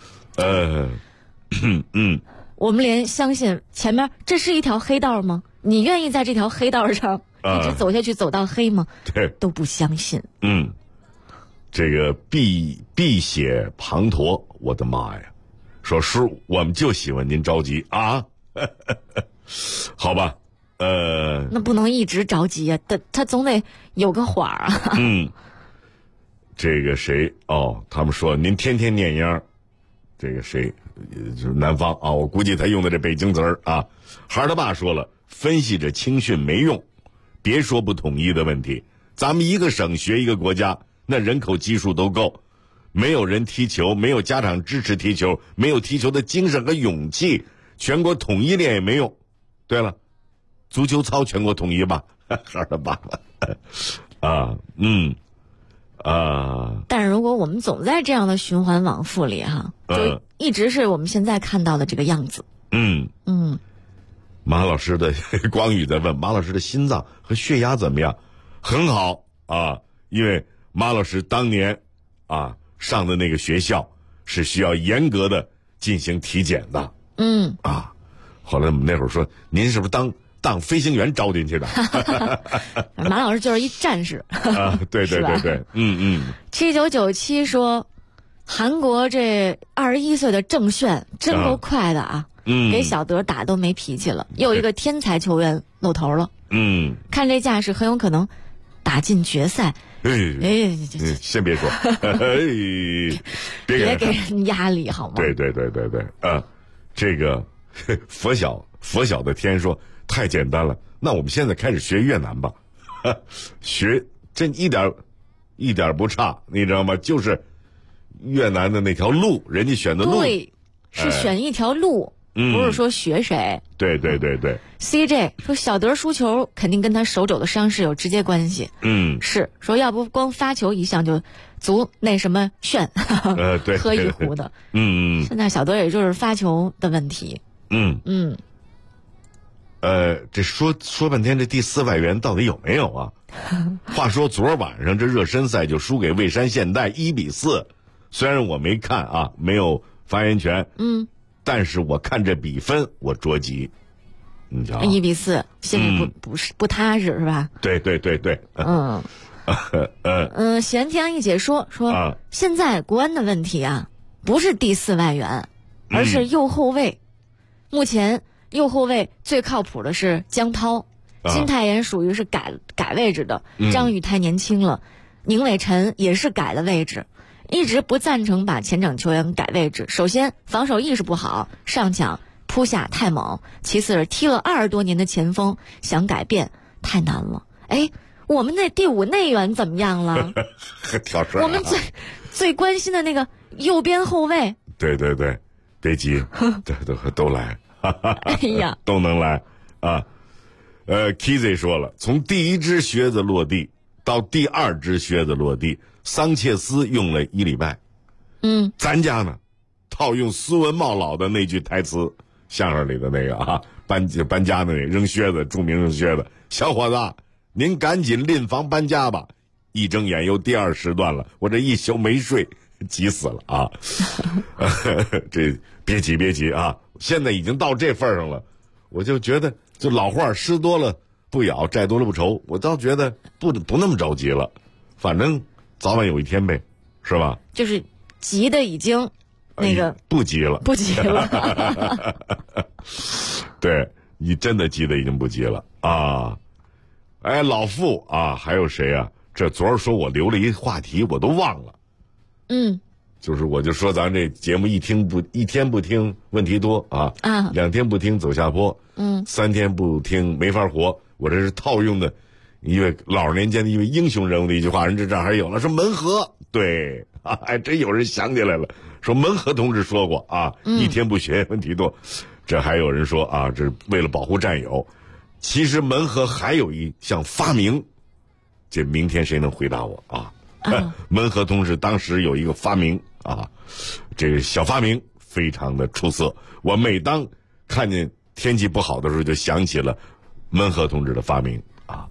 我们连相信前面这是一条黑道吗？你愿意在这条黑道上一直走下去，走到黑吗？ 对， 都不相信。 这个碧血滂沱，我的妈呀！说叔，我们就喜欢您着急啊。好吧， 那不能一直着急啊，他总得有个缓儿啊。 这个谁他们说您天天念秧，这个谁就是南方我估计他用的这北京词儿孩儿他爸说了，分析着青训没用，别说不统一的问题，咱们一个省学一个国家，那人口基数都够，没有人踢球，没有家长支持踢球，没有踢球的精神和勇气，全国统一练也没用。对了，足球操全国统一吧，孩儿他爸但是如果我们总在这样的循环往复里就一直是我们现在看到的这个样子。 马老师的光宇在问马老师的心脏和血压怎么样？很好因为马老师当年上的那个学校是需要严格的进行体检的。后来我们那会儿说，您是不是当飞行员招进去的？ 马老师就是一战士。 对。 7997说，韩国这21岁的郑铉真够快的给小德打都没脾气了，又一个天才球员露头了。看这架势很有可能打进决赛。 先别说， 别给人压力好吗？ 对，这个佛晓的天说太简单了，那我们现在开始学越南吧。学这一点不差，你知道吗？就是越南的那条路，人家选的路， 对，是选一条路。不是说学谁。 对。 CJ 说小德输球肯定跟他手肘的伤势有直接关系。是说要不光发球一项就足那什么炫， 对， 喝一壶的。现在小德也就是发球的问题。 这说半天，这第4外援到底有没有啊？话说昨儿晚上这热身赛就输给蔚山现代1-4，虽然我没看没有发言权。但是我看这比分，我着急。你瞧 ，1-4，心里不踏实是吧？ 对。 咸田一姐说现在国安的问题不是第4外援，而是右后卫。目前右后卫最靠谱的是江涛，金泰妍属于是改位置的，张宇太年轻了，宁伟晨也是改了位置。一直不赞成把前场球员改位置，首先防守意识不好，上抢扑下太猛，其次是踢了20多年的前锋，想改变太难了。哎，我们那第5内援怎么样了？ 挑事儿、 我们最关心的那个右边后卫。 对，别急，都来。 哎呀， 都能来啊。Kizzy 说了，从第1只靴子落地到第2只靴子落地，桑切斯用了1礼拜。咱家呢，套用苏文茂老的那句台词，相声里的那个啊，搬家的那扔靴子，著名扔靴子。小伙子，您赶紧另房搬家吧，一睁眼又第2时段了，我这一宿没睡，急死了啊。这别急啊，现在已经到这份上了，我就觉得就老话失多了不咬，债多了不愁，我倒觉得不那么着急了，反正早晚有一天呗，是吧？ 就是急的已经那个、 不急了。对，你真的急的已经不急了啊！哎，老傅啊，还有谁啊？这昨儿说我留了一话题，我都忘了。就是我就说咱这节目一天不听问题多啊，2天不听走下坡，3天不听没法活。我这是套用的一位老年间的一位英雄人物的一句话，人这还有了，说门河，对啊，还真有人想起来了，说门河同志说过啊，一天不学问题多。这还有人说啊，这是为了保护战友。其实门河还有一项发明，这明天谁能回答我啊？门河同志当时有一个发明啊，这个小发明非常的出色。我每当看见天气不好的时候，就想起了门河同志的发明啊。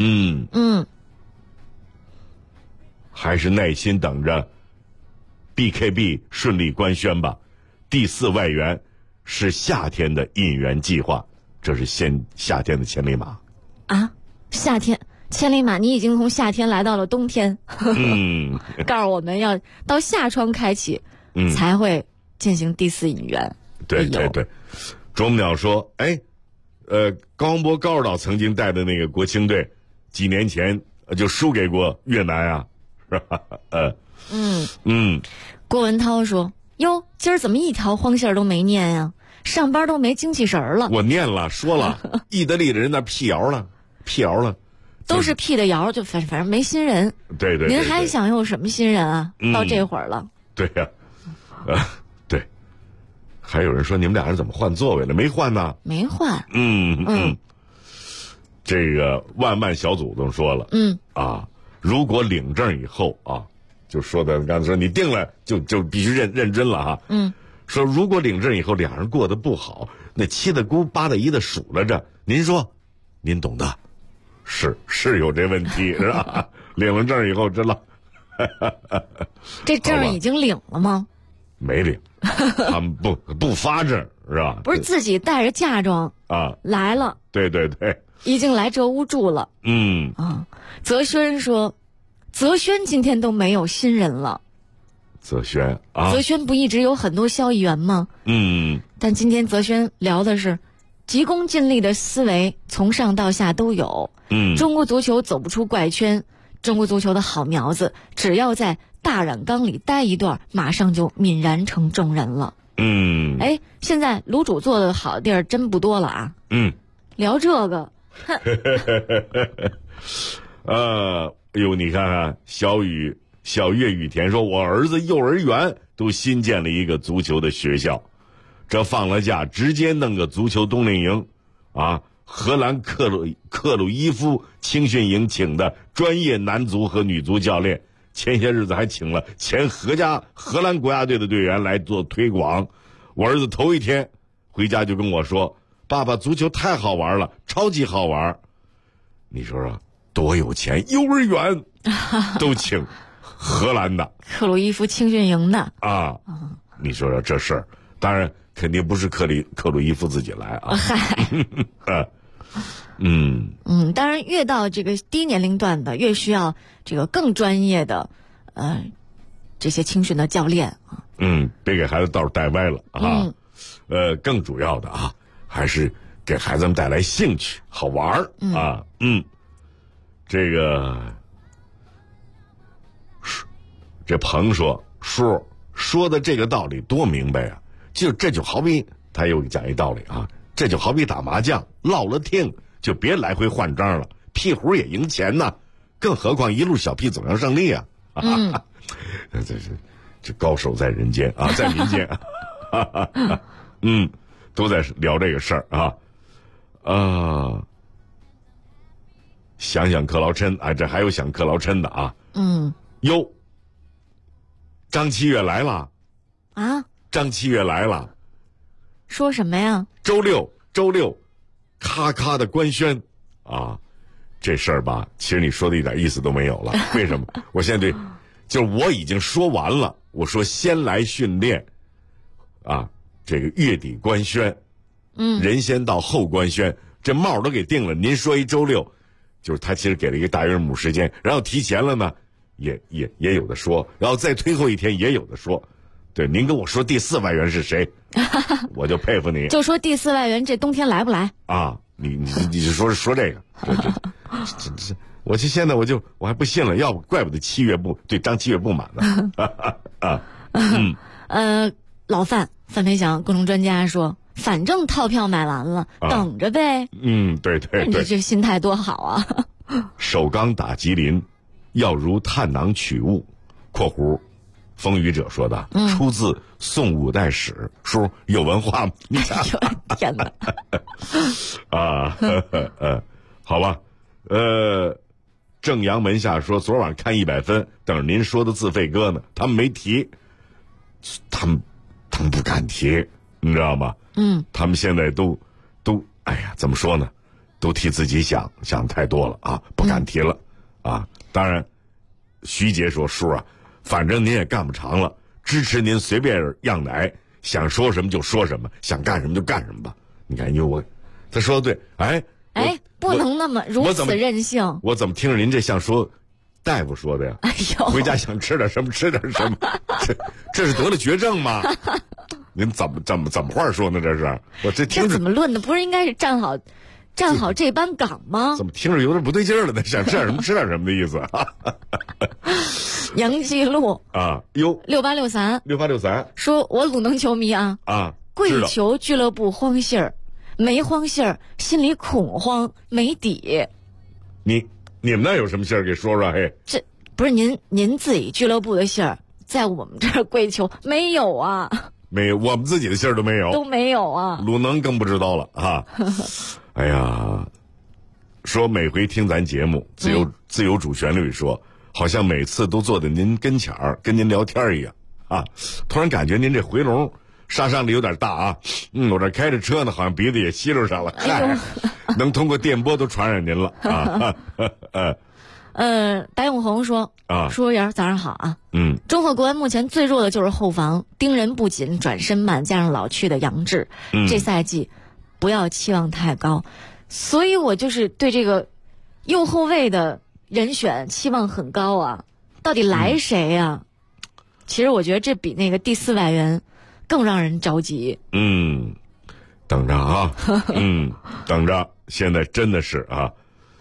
还是耐心等着 BKB 顺利官宣吧。第4外援是夏天的引援计划，这是夏天的千里马啊！夏天千里马，你已经从夏天来到了冬天。告诉我们要到夏窗开启，才会进行第4引援。 对。啄木鸟说，高洪波高指导曾经带的那个国青队，几年前就输给过越南啊，是吧？ 郭文涛说，哟，今儿怎么一条黄线都没念呀？上班都没精气神了。 我念了，说了，意大利的人那辟谣了。 都是辟的谣，就反正没新人。 对。 您还想有什么新人啊？到这会儿了。 对呀，对。还有人说你们俩人怎么换座位了？没换呢。 没换。 这个万小祖宗说了。如果领证以后啊，就说的刚才说你定了就必须认真了哈。说如果领证以后俩人过得不好，那七大姑八大姨的数了着，您说，您懂的。是有这问题是吧？领了证以后知道。 这证已经领了吗？ 没领，他们不发证是吧？ 不是自己带着嫁妆啊来了。 对， 已经来这屋住了。泽轩说，泽轩今天都没有新人了。 泽轩啊， 泽轩不一直有很多消息源吗？但今天泽轩聊的是急功近利的思维，从上到下都有。中国足球走不出怪圈，中国足球的好苗子，只要在大染缸里待一段，马上就泯然成众人了。现在卤煮做的好的地儿真不多了啊。聊这个。 你看看小月雨田说，我儿子幼儿园都新建了一个足球的学校，这放了假直接弄个足球冬令营啊！荷兰克鲁伊夫青训营请的专业男足和女足教练，前些日子还请了前荷兰国家队的队员来做推广。我儿子头一天回家就跟我说，爸爸，足球太好玩了，超级好玩。你说说多有钱，幼儿园都请荷兰的克鲁伊夫青训营的啊！你说说这事儿，当然肯定不是克鲁伊夫自己来啊。 当然越到这个低年龄段的，越需要这个更专业的这些青训的教练啊。 别给孩子道带歪了啊。更主要的啊，还是给孩子们带来兴趣，好玩啊。这个这鹏说，叔说的这个道理多明白啊，这就好比他又讲一道理啊，这就好比打麻将，落了听就别来回换张了，屁胡也赢钱呐，更何况一路小屁走向胜利啊！这高手在人间啊，在民间，都在聊这个事儿啊。想想克劳琛啊，这还有想克劳琛的啊。哟，张七月来了啊！ 张七月来了， 说什么呀？ 周六，咔咔的官宣啊！这事儿吧，其实你说的一点意思都没有了。为什么？我现在就是我已经说完了，我说先来训练啊，这个月底官宣，人先到后官宣，这帽都给定了。您说一周六，就是他其实给了一个大约母时间，然后提前了呢，也有的说，然后再推后一天也有的说。对，您跟我说第4外援是谁，我就佩服你。 就说第4外援这冬天来不来啊？你就说这个，这，我现在我还不信了，要不怪不得对张七月不满呢。 老范培祥各种专家说，反正套票买完了，等着呗。 对， 你这心态多好啊！ 首钢打吉林，要如探囊取物（括弧风雨者说的，出自宋五代史书，有文化吗？你瞧， 天哪！ 好吧，正阳门下说昨晚看100分，等着您说的自费歌呢，他们没提，他们不敢提，你知道吗？他们现在都，哎呀，怎么说呢？都替自己想太多了啊，不敢提了啊。当然，徐杰说叔啊，反正您也干不长了，支持您随便样来，想说什么就说什么，想干什么就干什么吧。你看，他说的对， 不能那么如此任性。 我怎么听着您这像说大夫说的呀？ 哎呦， 回家想吃点什么吃点什么，这是得了绝症吗？您怎么话说呢？这是我这听着怎么论的？不是应该是站好这班岗吗？ 怎么听着有点不对劲儿了呢？想吃点什么吃点什么的意思。 杨继路啊，哟 ，6863说，我鲁能球迷啊，跪求俱乐部慌信儿，没慌信儿，心里恐慌没底。 你们那有什么信儿给说说？嘿， 这不是您自己俱乐部的信儿，在我们这儿跪求没有啊？ 没有，我们自己的信儿都没有啊。 鲁能更不知道了啊！哎呀，说每回听咱节目，自由主旋律说，好像每次都坐在您跟前儿跟您聊天一样啊！突然感觉您这回笼杀伤力有点大啊！我这开着车呢，好像鼻子也吸溜上了，能通过电波都传染您了啊！ 白永红说舒媛早上好啊。中赫国安目前最弱的就是后防，盯人不紧，转身慢，加上老去的杨志，这赛季不要期望太高，所以我就是对这个右后卫的人选期望很高啊。到底来谁呀？其实我觉得这比那个第4外援更让人着急。 等着啊，等着，现在真的是啊，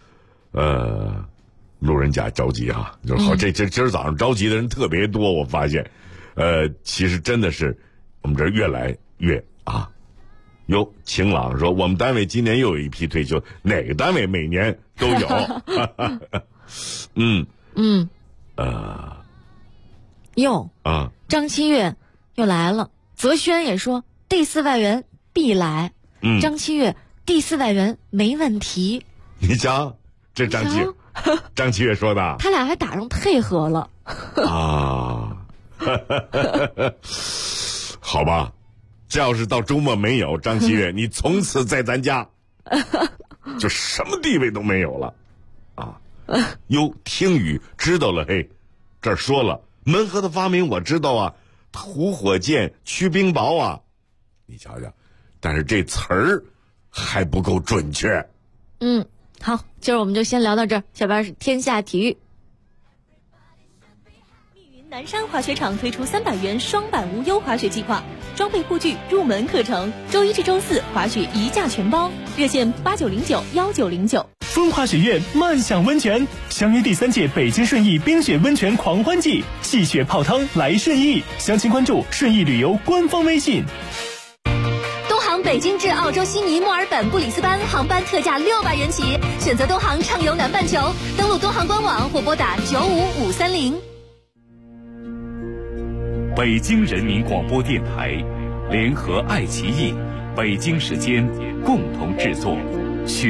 路人甲着急啊，就是好，这今儿早上着急的人特别多，我发现，其实真的是我们这儿越来越啊。哟，晴朗说我们单位今年又有一批退休，哪个单位每年都有？ 张七月又来了，泽轩也说第4外援必来，张七月第4外援没问题。 你瞧，这张七月说的， 他俩还打上配合了啊。好吧，这要是到周末没有张七月，你从此在咱家就什么地位都没有了啊。哟，听雨知道了，嘿，这儿说了门河的发明我知道啊，吐火箭驱冰雹啊，你瞧瞧，但是这词儿还不够准确。 好，今儿我们就先聊到这儿。下边是天下体育。 密云南山滑雪场推出300元双板无忧滑雪计划，装备护具、入门课程，周1至周4滑雪1价全包，热线89091909。 风华雪苑慢享温泉，相约第3届北京顺义冰雪温泉狂欢季，戏雪泡汤来顺义，详情关注顺义旅游官方微信。 航北京至澳洲悉尼、墨尔本、布里斯班航班特价600元起，选择东航畅游南半球，登录东航官网或拨打95530。 北京人民广播电台联合爱奇艺、北京时间共同制作。